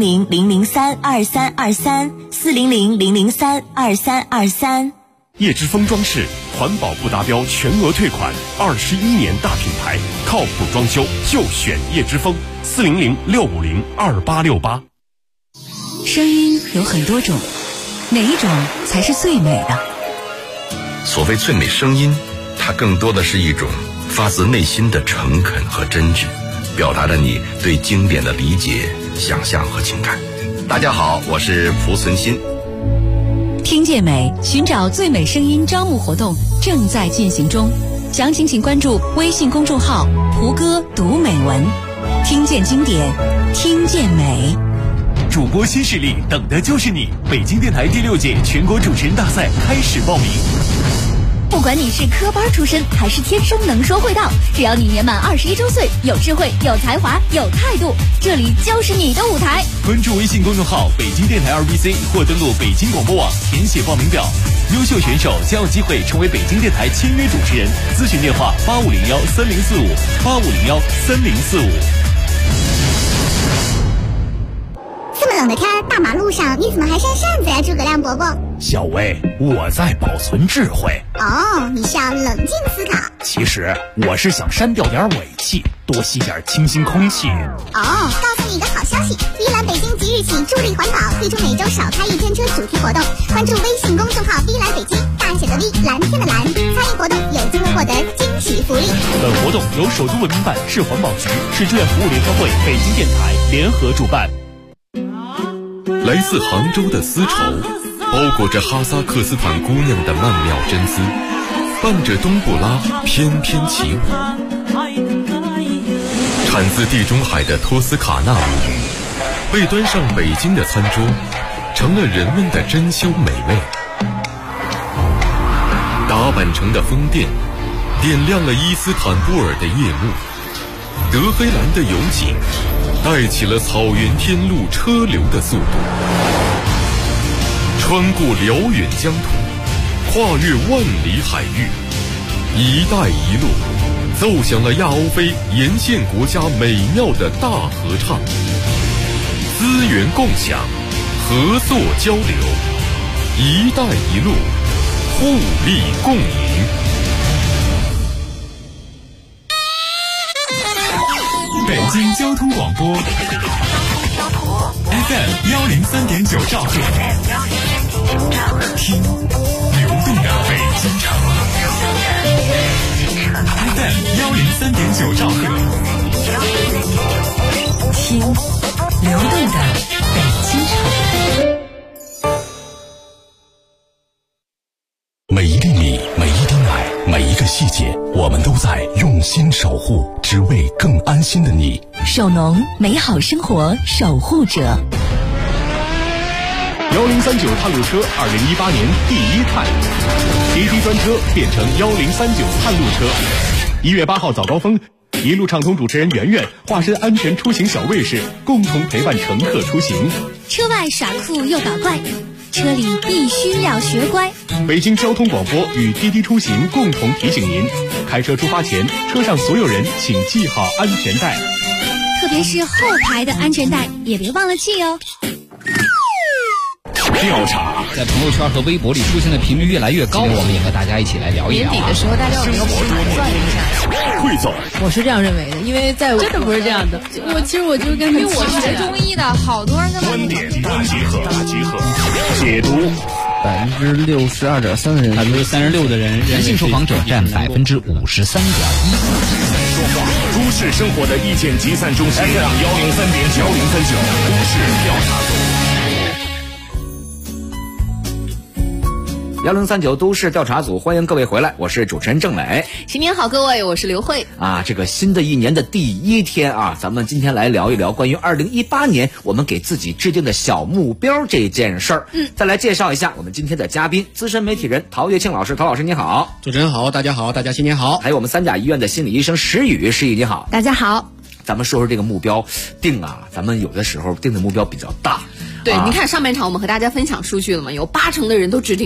400-003-2323，400-003-2323。 叶之峰装饰环保不达标全额退款，21年大品牌，靠谱装修就选叶之峰，400-650-2868。 声音有很多种，哪一种才是最美的？ 所谓最美声音，它更多的是一种发自内心的诚恳和真挚，表达了你对经典的理解、想象和情感。大家好，我是蒲存昕。 听见美，寻找最美声音招募活动正在进行中，详情请关注微信公众号蒲歌读美文，听见经典，听见美。 主播新势力，等的就是你！北京电台第6届全国主持人大赛开始报名。 不管你是科班出身还是天生能说会道，只要你年满21周岁，有智慧、有才华、有态度，这里就是你的舞台。 关注微信公众号北京电台2BC 或登录北京广播网填写报名表，优秀选手将有机会成为北京电台签约主持人。咨询电话8501-3045，8501-3045。 这么冷的天，大马路上你怎么还扇扇子呀，诸葛亮伯伯？ 小薇，我在保存智慧。 哦，你是要冷静思考。 其实我是想删掉点尾气，多吸点清新空气。 哦，告诉你一个好消息，碧蓝北京即日起助力环保，推出每周少开一天车主题活动。关注微信公众号碧蓝北京，大写的 V， 蓝天的蓝，参与活动有机会获得惊喜福利。 本活动由首都文明办、市环保局、市志愿服务联合会、北京电台联合主办。 来自杭州的丝绸，包裹着哈萨克斯坦姑娘的曼妙真姿，伴着冬不拉翩翩起舞。产自地中海的托斯卡纳母语，被端上北京的餐桌，成了人们的珍馐美味。达坂城的风电，点亮了伊斯坦布尔的夜幕。德黑兰的油井，带起了草原天路车流的速度。穿过辽远疆土，跨越万里海域，一带一路奏响了亚欧非沿线国家美妙的大合唱。资源共享，合作交流，一带一路，互利共赢。 北京交通广播 FM 103.9兆赫，听流动的北京城。FM 103.9兆赫，听流动的北京城。 每一粒米，每一滴奶，每一个细节，我们都在用心守护，只为更安心的你。 首农，美好生活守护者。 1039探路车2018年第1探，滴滴专车变成1039探路车。1月8号早高峰，一路畅通主持人圆圆化身安全出行小卫士，共同陪伴乘客出行。 车外耍酷又搞怪，车里必须要学乖。 北京交通广播与滴滴出行共同提醒您：开车出发前，车上所有人请系好安全带， 特别是后排的安全带也别忘了系哦。 调查在朋友圈和微博里出现的频率越来越高，我们也和大家一起来聊一聊。 年底的时候，大家有没有盘算一下？ 汇总， 我是这样认为的，因为在真的不是这样的。 其实我就跟因为我是学中医的，好多人跟观点大集合，解读。 62.3%的人，36%的人， 男性受访者占53.1%。 都市生活的意见集散中心 FM 103.9，都市调查组。 1039都市调查组，欢迎各位回来，我是主持人郑美。 新年好，各位，我是刘慧。 这个新的一年的第1天啊，咱们今天来聊一聊关于2018年我们给自己制定的小目标这件事儿。再来介绍一下我们今天的嘉宾，资深媒体人陶跃庆老师。陶老师你好。 主持人好，大家好，大家新年好。 还有我们三甲医院的心理医生石宇，石宇你好。 大家好。 咱们说说这个目标定咱们有的时候定的目标比较大。 对，你看上半场我们和大家分享数据了吗？有80%的人都制定了。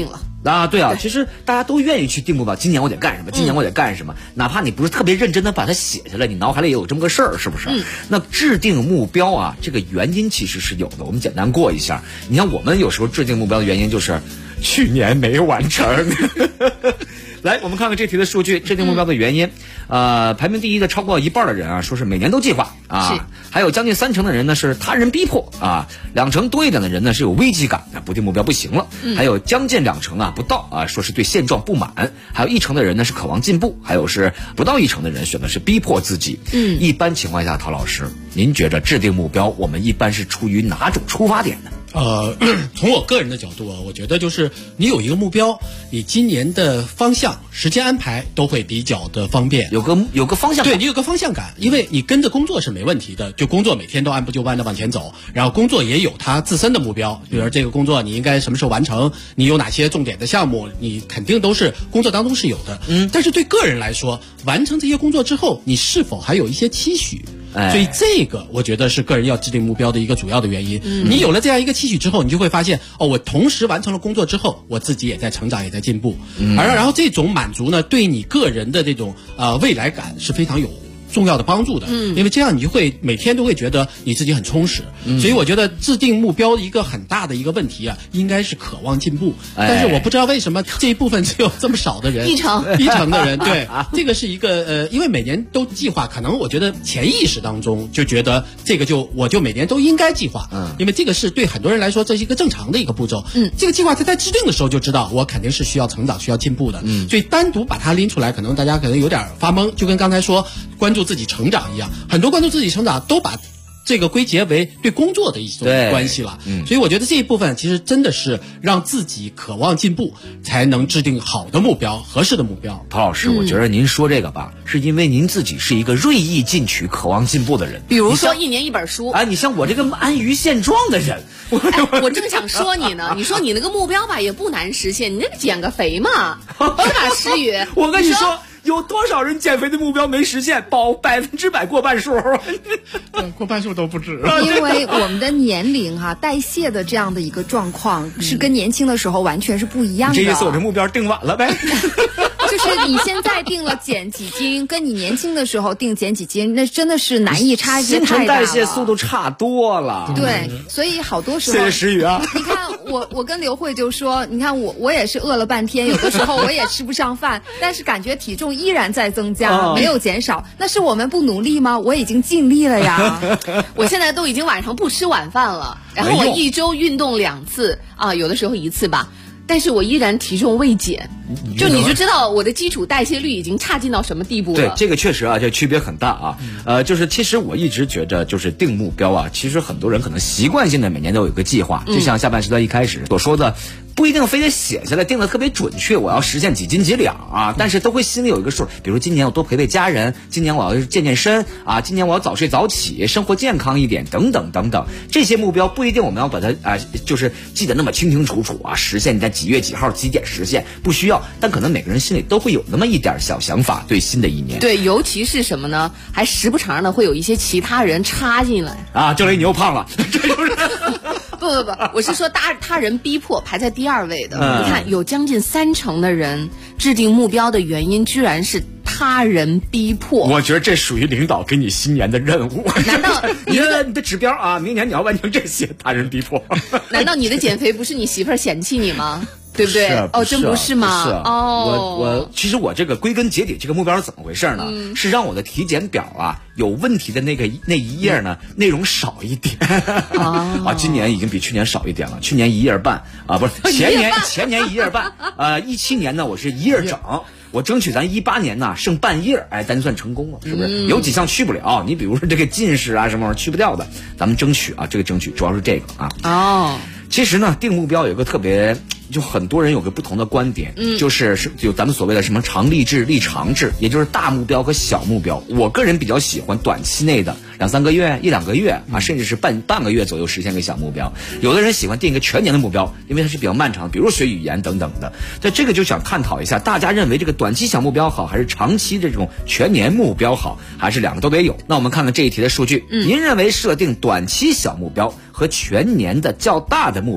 啊，对啊，其实大家都愿意去定目标，今年我得干什么，今年我得干什么，哪怕你不是特别认真的把它写下来，你脑海里也有这么个事儿，是不是？那制定目标啊，这个原因其实是有的，我们简单过一下。你看我们有时候制定目标的原因就是去年没完成。来，我们看看这题的数据，制定目标的原因。排名第一的超过一半的人啊，说是每年都计划啊，还有将近30%的人呢是他人逼迫啊，2成多一点的人呢是有危机感，不定目标不行了，还有将近2成啊不到啊，说是对现状不满，还有1成的人呢是渴望进步，还有是不到1成的人选的是逼迫自己。一般情况下，陶老师，您觉着制定目标，我们一般是出于哪种出发点呢？ 从我个人的角度啊，我觉得就是你有一个目标，你今年的方向、时间安排都会比较的方便， 有个方向感。 对，你有个方向感，因为你跟着工作是没问题的，就工作每天都按部就班的往前走，然后工作也有它自身的目标，比如这个工作你应该什么时候完成，你有哪些重点的项目，你肯定都是工作当中是有的。但是对个人来说，完成这些工作之后，你是否还有一些期许？所以这个我觉得是个人要制定目标的一个主要的原因。你有了这样一个期许之后，你就会发现我同时完成了工作之后，我自己也在成长，也在进步。然后这种满足呢，对你个人的这种未来感是非常有重要的帮助的。因为这样你就会每天都会觉得你自己很充实。所以我觉得制定目标一个很大的一个问题啊，应该是渴望进步。但是我不知道为什么这一部分只有这么少的人，1成的人。对，这个是一个因为每年都计划，可能我觉得潜意识当中就觉得这个我就每年都应该计划。因为这个是对很多人来说这是一个正常的一个步骤。这个计划在制定的时候就知道我肯定是需要成长、需要进步的。所以单独把它拎出来，可能大家可能有点发懵，就跟刚才说关注自己成长一样，很多关注自己成长都把这个归结为对工作的一种关系了。所以我觉得这一部分其实真的是让自己渴望进步，才能制定好的目标、合适的目标。 陶老师，我觉得您说这个吧，是因为您自己是一个锐意进取、渴望进步的人。 比如说1年1本书啊，你像我这个安于现状的人， 我正想说你呢。你说你那个目标吧，也不难实现，你那个减个肥嘛，是吧，诗雨？ 我跟你说。有多少人减肥的目标没实现，100%过半数？ 过半数都不止。 因为我们的年龄代谢的这样的一个状况是跟年轻的时候完全是不一样的。 这意思我这目标定晚了呗？ 就是你现在定了减几斤，跟你年轻的时候定减几斤，那真的是难易差距太大了。新陈代谢速度差多了。 对，所以好多时候。 谢谢诗雨啊！ 你看我跟刘慧就说，你看我也是饿了半天，有的时候我也吃不上饭，但是感觉体重依然在增加，没有减少。那是我们不努力吗？我已经尽力了呀。 我现在都已经晚上不吃晚饭了，然后我1周运动2次啊，有的时候1次吧。但是我依然体重未减，就你就知道我的基础代谢率已经差劲到什么地步了。 对，这个确实啊，这区别很大啊。就是其实我一直觉着，就是定目标啊，其实很多人可能习惯性的每年都有一个计划，就像下半时段一开始所说的。不一定非得写下来定的特别准确，我要实现几斤几两啊，但是都会心里有一个数。比如今年我多陪陪家人，今年我要健身啊，今年我要早睡早起，生活健康一点，等等等等。这些目标不一定我们要把它就是记得那么清清楚楚啊，实现在几月几号几点实现，不需要。但可能每个人心里都会有那么一点小想法，对新的一年。 对，尤其是什么呢？还时不常的会有一些其他人插进来啊，郑雷你又胖了，这就是。 不，我是说他人逼迫排在第2位的。你看，有将近3成的人制定目标的原因，居然是他人逼迫。 我觉得这属于领导给你新年的任务。 难道你的指标啊，明年你要完成这些，他人逼迫？ 难道你的减肥不是你媳妇儿嫌弃你吗？对不对？真不是吗？ 我其实我这个归根结底，这个目标是怎么回事呢？是让我的体检表啊有问题的那一页呢内容少一点啊，今年已经比去年少一点了，去年1页半啊，不是前年1页半，17年呢我是1页整。我争取咱18年呢剩半页，咱算成功了，是不是？有几项去不了，你比如说这个近视啊什么玩意儿去不掉的，咱们争取啊，这个争取主要是这个啊。其实呢，定目标有个特别，就很多人有个不同的观点，就是有咱们所谓的什么长立志、立长志，也就是大目标和小目标。我个人比较喜欢短期内的2、3个月、1、2个月啊，甚至是半个月左右实现个小目标。有的人喜欢定一个全年的目标，因为它是比较漫长的，比如学语言等等的。在这个就想探讨一下，大家认为这个短期小目标好，还是长期这种全年目标好，还是2个都得有？那我们看看这一题的数据，您认为设定短期小目标和全年的较大的目标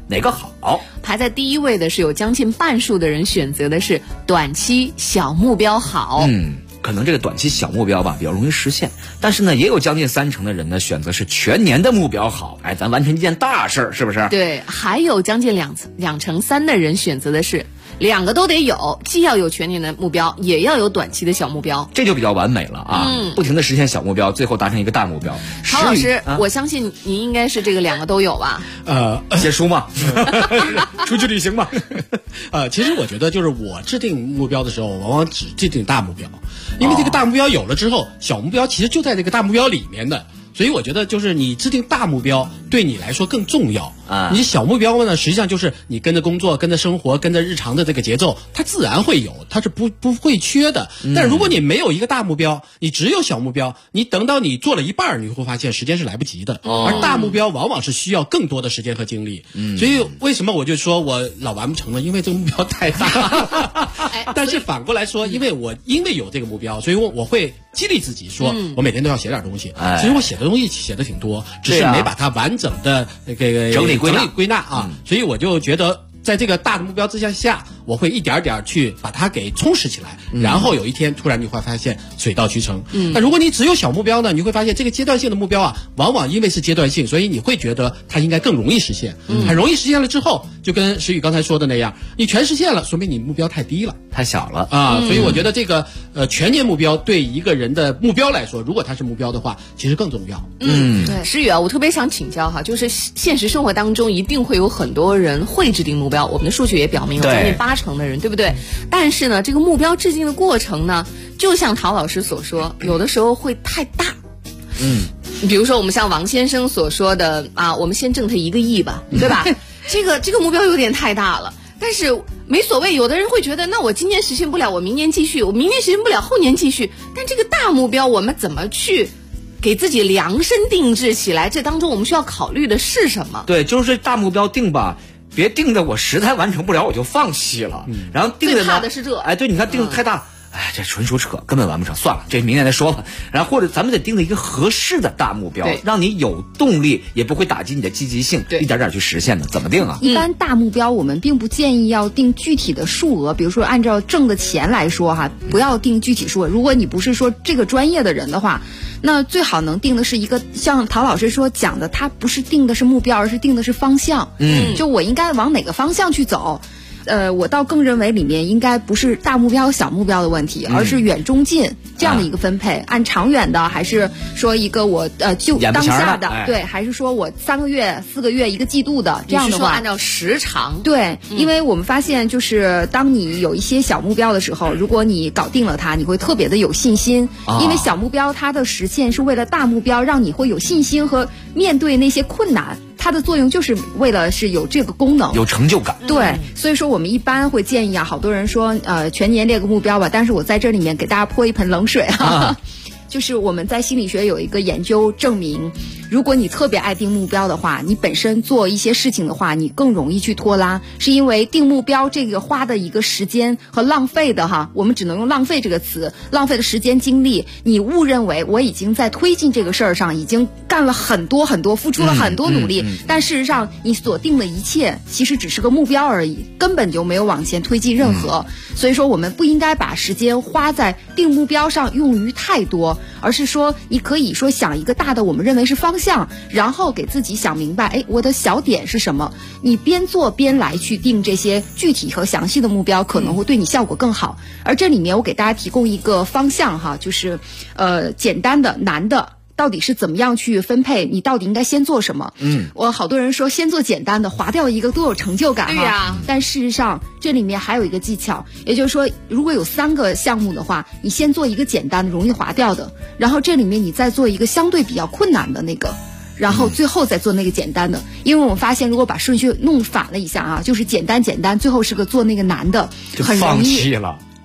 哪个好？ 排在第一位的是有将近半数的人选择的是短期小目标好。 可能这个短期小目标吧比较容易实现，但是呢，也有将近30%的人呢选择是全年的目标好。哎，咱完成一件大事儿，是不是？ 对，还有将近2成3的人选择的是2个都得有，既要有全年的目标，也要有短期的小目标， 这就比较完美了啊！不停的实现小目标，最后达成一个大目标。 曹老师，我相信您应该是这个2个都有吧？ 写书嘛，出去旅行嘛。 其实我觉得就是我制定目标的时候，往往只制定大目标，因为这个大目标有了之后，小目标其实就在这个大目标里面的。所以我觉得就是你制定大目标对你来说更重要啊。你小目标呢，实际上就是你跟着工作、跟着生活、跟着日常的这个节奏，它自然会有，它是不会缺的。但如果你没有一个大目标，你只有小目标，你等到你做了一半，你会发现时间是来不及的。而大目标往往是需要更多的时间和精力。所以为什么我就说我老完不成了？因为这个目标太大。但是反过来说，因为有这个目标，所以我会激励自己说，我每天都要写点东西。其实我写的东西写的挺多，只是没把它完整的整理归纳啊。所以我就觉得在这个大的目标之下，我会一点点去把它给充实起来，然后有一天突然你会发现水到渠成。那如果你只有小目标呢，你会发现这个阶段性的目标啊，往往因为是阶段性，所以你会觉得它应该更容易实现。很容易实现了之后，就跟石宇刚才说的那样，你全实现了，说明你目标太低了， 太小了啊。所以我觉得这个全年目标对一个人的目标来说，如果它是目标的话，其实更重要。 对，石宇啊，我特别想请教哈，就是现实生活当中一定会有很多人会制定目标，我们的数据也表明有将近80%的人，对不对？但是呢，这个目标制定的过程呢，就像陶老师所说，有的时候会太大。比如说我们像王先生所说的啊，我们先挣他1个亿吧，对吧？这个目标有点太大了。但是没所谓，有的人会觉得，那我今年实现不了，我明年继续；我明年实现不了，后年继续。但这个大目标，我们怎么去给自己量身定制起来？这当中我们需要考虑的是什么？ 对，就是大目标定吧，别定的我实在完成不了我就放弃了。然后定的呢， 最怕的是这。 哎，对，你看定的太大。这纯属扯，根本完不成，算了，这明年再说吧。然后或者咱们得定了一个合适的大目标，让你有动力，也不会打击你的积极性，一点点去实现的。怎么定啊？ 一般大目标我们并不建议要定具体的数额，比如说按照挣的钱来说哈，不要定具体数额。如果你不是说这个专业的人的话，那最好能定的是一个像陶老师说讲的，他不是定的是目标，而是定的是方向。就我应该往哪个方向去走。我倒更认为里面应该不是大目标小目标的问题，而是远中近这样的一个分配，按长远的，还是说一个我就当下的，对，还是说我3个月、4个月、1个季度的这样的话， 按照时长。 对，因为我们发现就是当你有一些小目标的时候，如果你搞定了它，你会特别的有信心，因为小目标它的实现是为了大目标让你会有信心和面对那些困难。它的作用就是为了是有这个功能， 有成就感。 对，所以说我们一般会建议啊，好多人说全年列个目标吧，但是我在这里面给大家泼一盆冷水就是我们在心理学有一个研究证明，如果你特别爱定目标的话，你本身做一些事情的话，你更容易去拖拉，是因为定目标这个花的一个时间和浪费的哈，我们只能用浪费这个词，浪费的时间精力，你误认为我已经在推进这个事儿上已经干了很多很多，付出了很多努力，但事实上你所定的一切其实只是个目标而已，根本就没有往前推进任何。所以说我们不应该把时间花在定目标上用于太多，而是说你可以说想一个大的我们认为是方向，然后给自己想明白，我的小点是什么，你边做边来去定这些具体和详细的目标，可能会对你效果更好。而这里面我给大家提供一个方向哈，就是简单的难的到底是怎么样去分配，你到底应该先做什么。我好多人说先做简单的，划掉一个多有成就感哈。 对呀， 但事实上这里面还有一个技巧，也就是说如果有3个项目的话，你先做一个简单的容易划掉的，然后这里面你再做一个相对比较困难的那个，然后最后再做那个简单的。因为我们发现如果把顺序弄反了一下啊，就是简单，最后是个做那个难的， 就放弃了。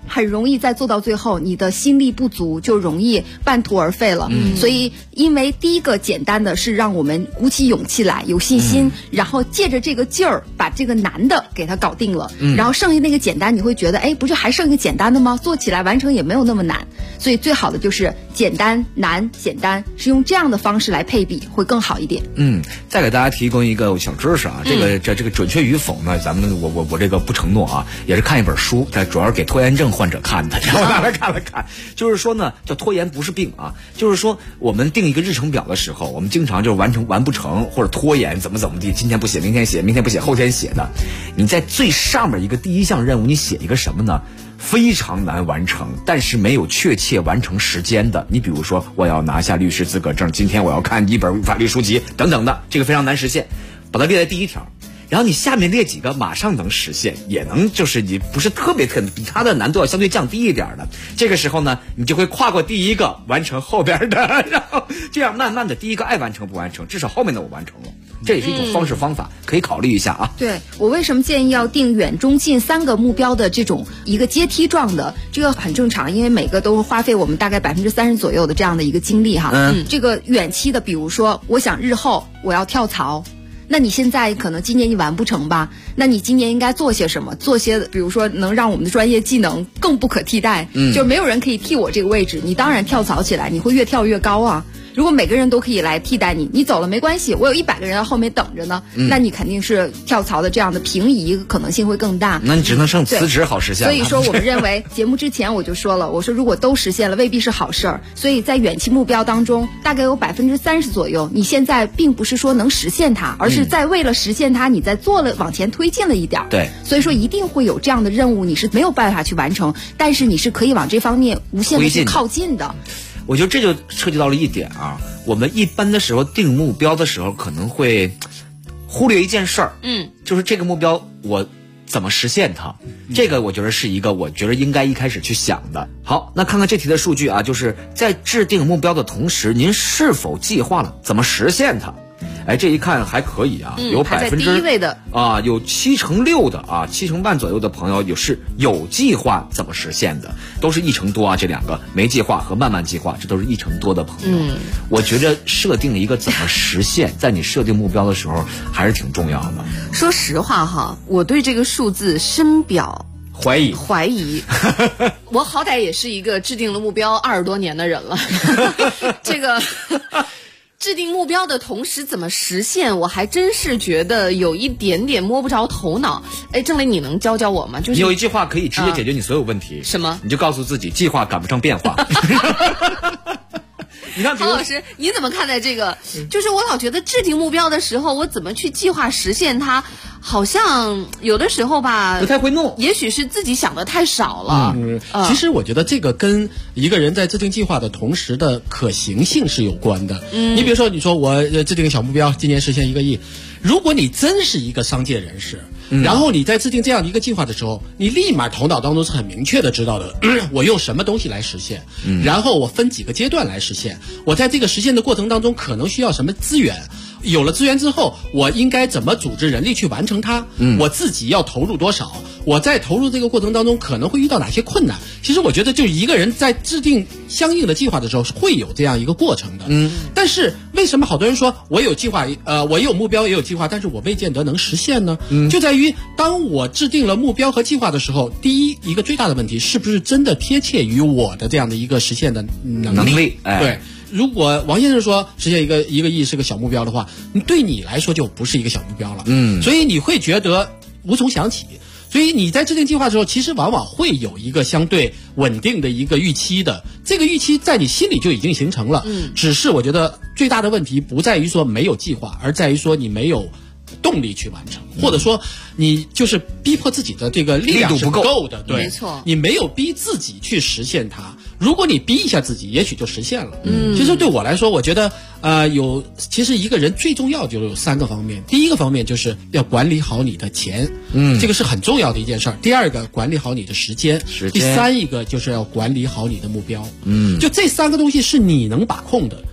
很容易在做到最后，你的心力不足，就容易半途而废了。所以，因为第一个简单的是让我们鼓起勇气来，有信心，然后借着这个劲儿把这个难的给它搞定了，然后剩下那个简单，你会觉得，哎，不是还剩一个简单的吗？做起来完成也没有那么难。所以最好的就是简单难简单，是用这样的方式来配比会更好一点。 再给大家提供一个小知识啊，这个准确与否呢，咱们我这个不承诺啊，也是看一本书，主要是给拖延症患者看的，然后大家看了看，就是说呢，叫拖延不是病啊，就是说我们定一个日程表的时候，我们经常就完不成或者拖延怎么地，今天不写，明天写，明天不写，后天写的。你在最上面一个第一项任务，你写一个什么呢？非常难完成，但是没有确切完成时间的。你比如说，我要拿下律师资格证，今天我要看一本法律书籍等等的，这个非常难实现，把它列在第一条。然后你下面列几个马上能实现，也能就是你不是特别比它的难度要相对降低一点的。这个时候呢，你就会跨过第一个，完成后边的，然后这样慢慢的，第一个爱完成不完成，至少后面的我完成了。这也是一种方式方法，可以考虑一下啊。 对，我为什么建议要定远中近3个目标的这种一个阶梯状的，这个很正常，因为每个都会花费我们大概30%左右的这样的一个精力哈。这个远期的，比如说我想日后我要跳槽，那你现在可能今年你完不成吧？那你今年应该做些什么？做些比如说能让我们的专业技能更不可替代，就没有人可以替我这个位置，你当然跳槽起来，你会越跳越高啊。如果每个人都可以来替代你，你走了没关系，我有100个人在后面等着呢，那你肯定是跳槽的这样的平移可能性会更大。 那你只能剩辞职好实现了。 所以说我们认为节目之前我就说了，我说如果都实现了未必是好事儿，所以在远期目标当中大概有30%左右，你现在并不是说能实现它，而是在为了实现它你在做了往前推进了一点。 对， 所以说一定会有这样的任务你是没有办法去完成，但是你是可以往这方面无限的去靠近的。 我觉得这就涉及到了一点啊，我们一般的时候定目标的时候可能会忽略一件事儿，就是这个目标我怎么实现它，这个我觉得是一个我觉得应该一开始去想的。好，那看看这题的数据啊，就是在制定目标的同时，您是否计划了怎么实现它？哎，这一看还可以啊，有排在第一位的啊，有70%的啊，70%半左右的朋友有计划怎么实现的，都是1成多啊，这两个没计划和慢慢计划，这都是1成多的朋友。我觉得设定一个怎么实现，在你设定目标的时候还是挺重要的。 说实话哈，我对这个数字深表怀疑。我好歹也是一个制定了目标20多年的人了，这个。制定目标的同时怎么实现，我还真是觉得有一点点摸不着头脑。哎，郑磊，你能教教我吗？就是你有一句话可以直接解决你所有问题。 什么？ 你就告诉自己，计划赶不上变化。你看， 郝老师，你怎么看待这个？就是我老觉得制定目标的时候，我怎么去计划实现它，好像有的时候吧， 不太会弄。 也许是自己想的太少了。 其实我觉得这个跟一个人在制定计划的同时的可行性是有关的。你比如说，你说我制定个小目标，今年实现1个亿。如果你真是一个商界人士，然后你在制定这样一个计划的时候，你立马头脑当中是很明确的知道的，我用什么东西来实现，然后我分几个阶段来实现，我在这个实现的过程当中可能需要什么资源，有了资源之后，我应该怎么组织人力去完成它，我自己要投入多少，我在投入这个过程当中可能会遇到哪些困难。其实我觉得就一个人在制定相应的计划的时候是会有这样一个过程的。但是为什么好多人说我有计划，我也有目标也有计划，但是我未见得能实现呢？就在于当我制定了目标和计划的时候，第一个最大的问题是不是真的贴切于我的这样的一个实现的能力？对。如果王先生说实现一个亿是个小目标的话，对你来说就不是一个小目标了。所以你会觉得无从想起。所以你在制定计划的时候，其实往往会有一个相对稳定的一个预期的，这个预期在你心里就已经形成了。只是我觉得最大的问题不在于说没有计划，而在于说你没有动力去完成，或者说你就是逼迫自己的这个力量是不够的。对， 没错， 你没有逼自己去实现它。如果你逼一下自己，也许就实现了。其实对我来说，我觉得其实一个人最重要就有3个方面。第一个方面就是要管理好你的钱，这个是很重要的一件事儿。第二个，管理好你的时间。第三一个就是要管理好你的目标。就这3个东西是你能把控的。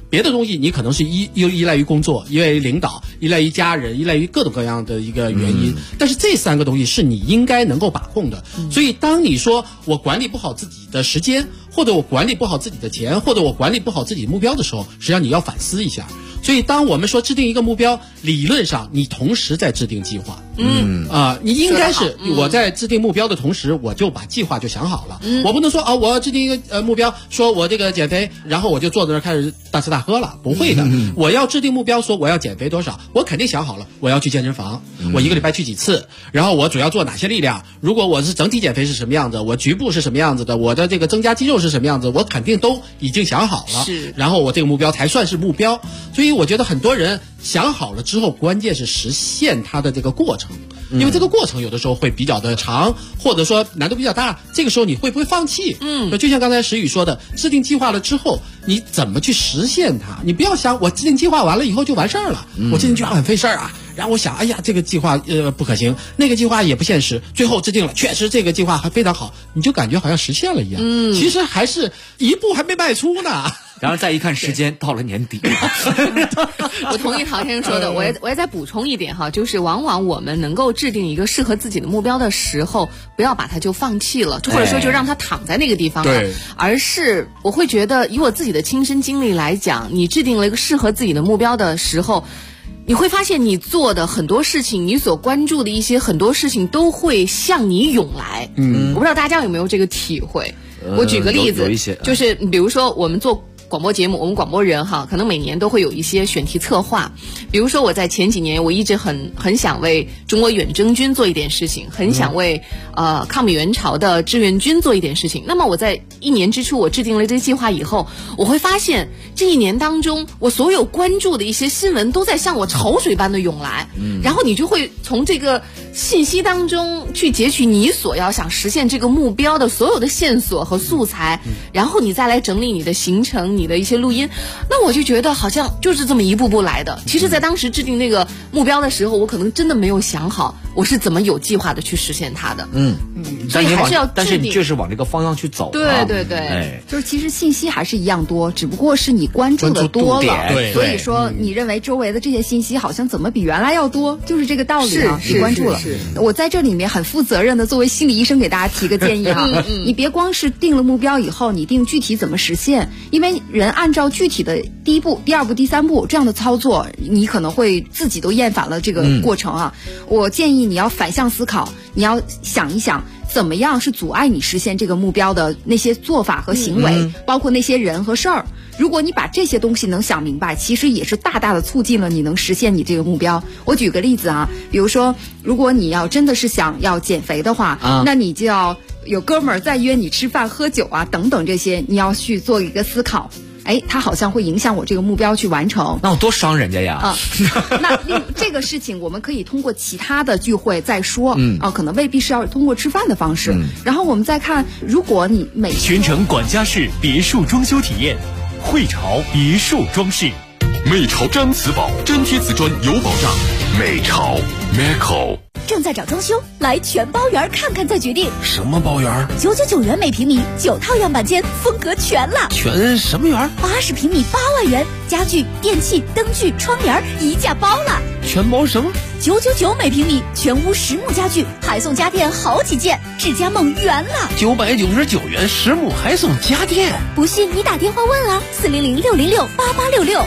别的东西你可能是依赖于工作，依赖于领导，依赖于家人，依赖于各种各样的一个原因，但是这3个东西是你应该能够把控的。所以当你说我管理不好自己的时间，或者我管理不好自己的钱，或者我管理不好自己的目标的时候，实际上你要反思一下。所以当我们说制定一个目标，理论上你同时在制定计划。你应该是我在制定目标的同时，我就把计划就想好了。我不能说我要制定一个目标，说我这个减肥，然后我就坐在那儿开始大吃大喝了，不会的。我要制定目标，说我要减肥多少，我肯定想好了，我要去健身房，我1个礼拜去几次，然后我主要做哪些力量，如果我是整体减肥是什么样子，我局部是什么样子的，我的这个增加肌肉是什么样子，我肯定都已经想好了，然后我这个目标才算是目标。所以我觉得很多人想好了之后，关键是实现它的这个过程，因为这个过程有的时候会比较的长，或者说难度比较大，这个时候你会不会放弃？就像刚才石宇说的，制定计划了之后，你怎么去实现它？你不要想我制定计划完了以后就完事儿了，我制定计划很费事儿啊，然后我想，哎呀，这个计划不可行，那个计划也不现实，最后制定了，确实这个计划还非常好，你就感觉好像实现了一样，其实还是一步还没迈出呢。 然后再一看时间，到了年底。 我同意陶先生说的，我也再补充一点哈，就是往往我们能够制定一个适合自己的目标的时候，不要把它就放弃了，或者说就让它躺在那个地方了，而是我会觉得，以我自己的亲身经历来讲，你制定了一个适合自己的目标的时候，你会发现你做的很多事情，你所关注的一些很多事情都会向你涌来。我不知道大家有没有这个体会。我举个例子， 有一些就是比如说我们做广播节目，我们广播人哈，可能每年都会有一些选题策划。比如说我在前几年，我一直很想为中国远征军做一点事情，很想为抗美援朝的志愿军做一点事情。那么我在1年之初，我制定了这个计划以后，我会发现这1年当中，我所有关注的一些新闻都在向我潮水般的涌来，然后你就会从这个信息当中去截取你所要想实现这个目标的所有的线索和素材，然后你再来整理你的行程，你的一些录音。那我就觉得好像就是这么一步步来的。其实在当时制定那个目标的时候，我可能真的没有想好我是怎么有计划的去实现它的。所以还是要制定， 但是你就是往这个方向去走。 对对对， 就是其实信息还是一样多，只不过是你关注的多了，所以说你认为周围的这些信息好像怎么比原来要多，就是这个道理啊。你关注了，我在这里面很负责任的作为心理医生给大家提个建议啊，你别光是定了目标以后，你定具体怎么实现，因为人按照具体的第1步、第2步、第3步这样的操作，你可能会自己都厌烦了这个过程啊。我建议你要反向思考，你要想一想怎么样是阻碍你实现这个目标的那些做法和行为，包括那些人和事儿。如果你把这些东西能想明白，其实也是大大的促进了你能实现你这个目标。我举个例子啊，比如说如果你要真的是想要减肥的话，那你就要有哥们儿再约你吃饭喝酒啊等等，这些你要去做一个思考。它好像会影响我这个目标去完成， 那我多伤人家呀！ 那这个事情我们可以通过其他的聚会再说，可能未必是要通过吃饭的方式。然后我们再看，如果你全程管家式别墅装修体验，汇潮别墅装饰， 美潮粘瓷宝，粘贴瓷砖有保障。美潮 Meco。 正在找装修，来全包园看看再决定。 什么包园 ？999元每平米，9套样板间，风格全了。 全什么园 ？80平米8万元，家具、电器、灯具、窗帘一价包了。 全包什么 ？999每平米，全屋实木家具，还送家电好几件，智家梦圆了。 999元实木还送家电， 不信你打电话问啊，400-606-8866。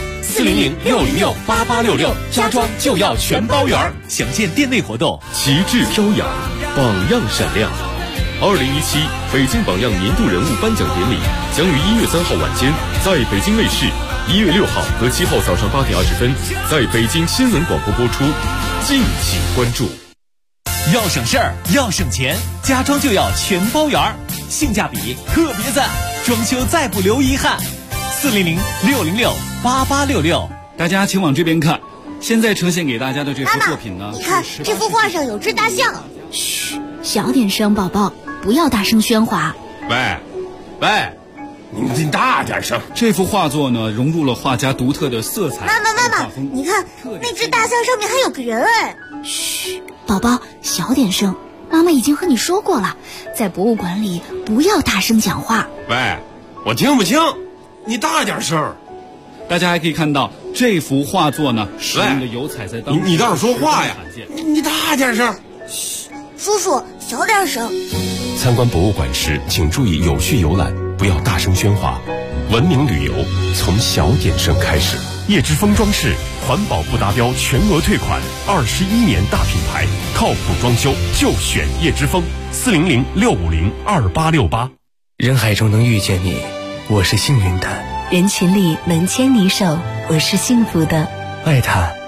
400-606-8866，家装就要全包圆。详见店内活动。 旗帜飘扬，榜样闪亮。2017北京榜样年度人物颁奖典礼将于1月3号晚间在北京卫视，1月6号和7号早上8点20分在北京新闻广播播出，敬请关注。 要省事儿，要省钱，家装就要全包圆，性价比特别赞，装修再不留遗憾。400-606-8866， 大家请往这边看。现在呈现给大家的这幅作品呢， 你看这幅画上有只大象。 嘘，小点声，宝宝，不要大声喧哗。 喂，你大点声。 这幅画作呢，融入了画家独特的色彩。 妈妈，你看那只大象上面还有个人哎。 嘘，宝宝，小点声。妈妈已经和你说过了，在博物馆里不要大声讲话。 喂，我听不清，你大点声。 大家还可以看到这幅画作呢，使用的油彩在当你倒是说话呀！你大点声。 叔叔，小点声。 参观博物馆时，请注意有序游览，不要大声喧哗。文明旅游从小点声开始。 叶之峰装饰环保不达标全额退款，21年大品牌，靠谱装修就选叶之峰，400-650-2868。 人海中能遇见你，我是幸运的； 人群里能牵你手，我是幸福的。 爱他。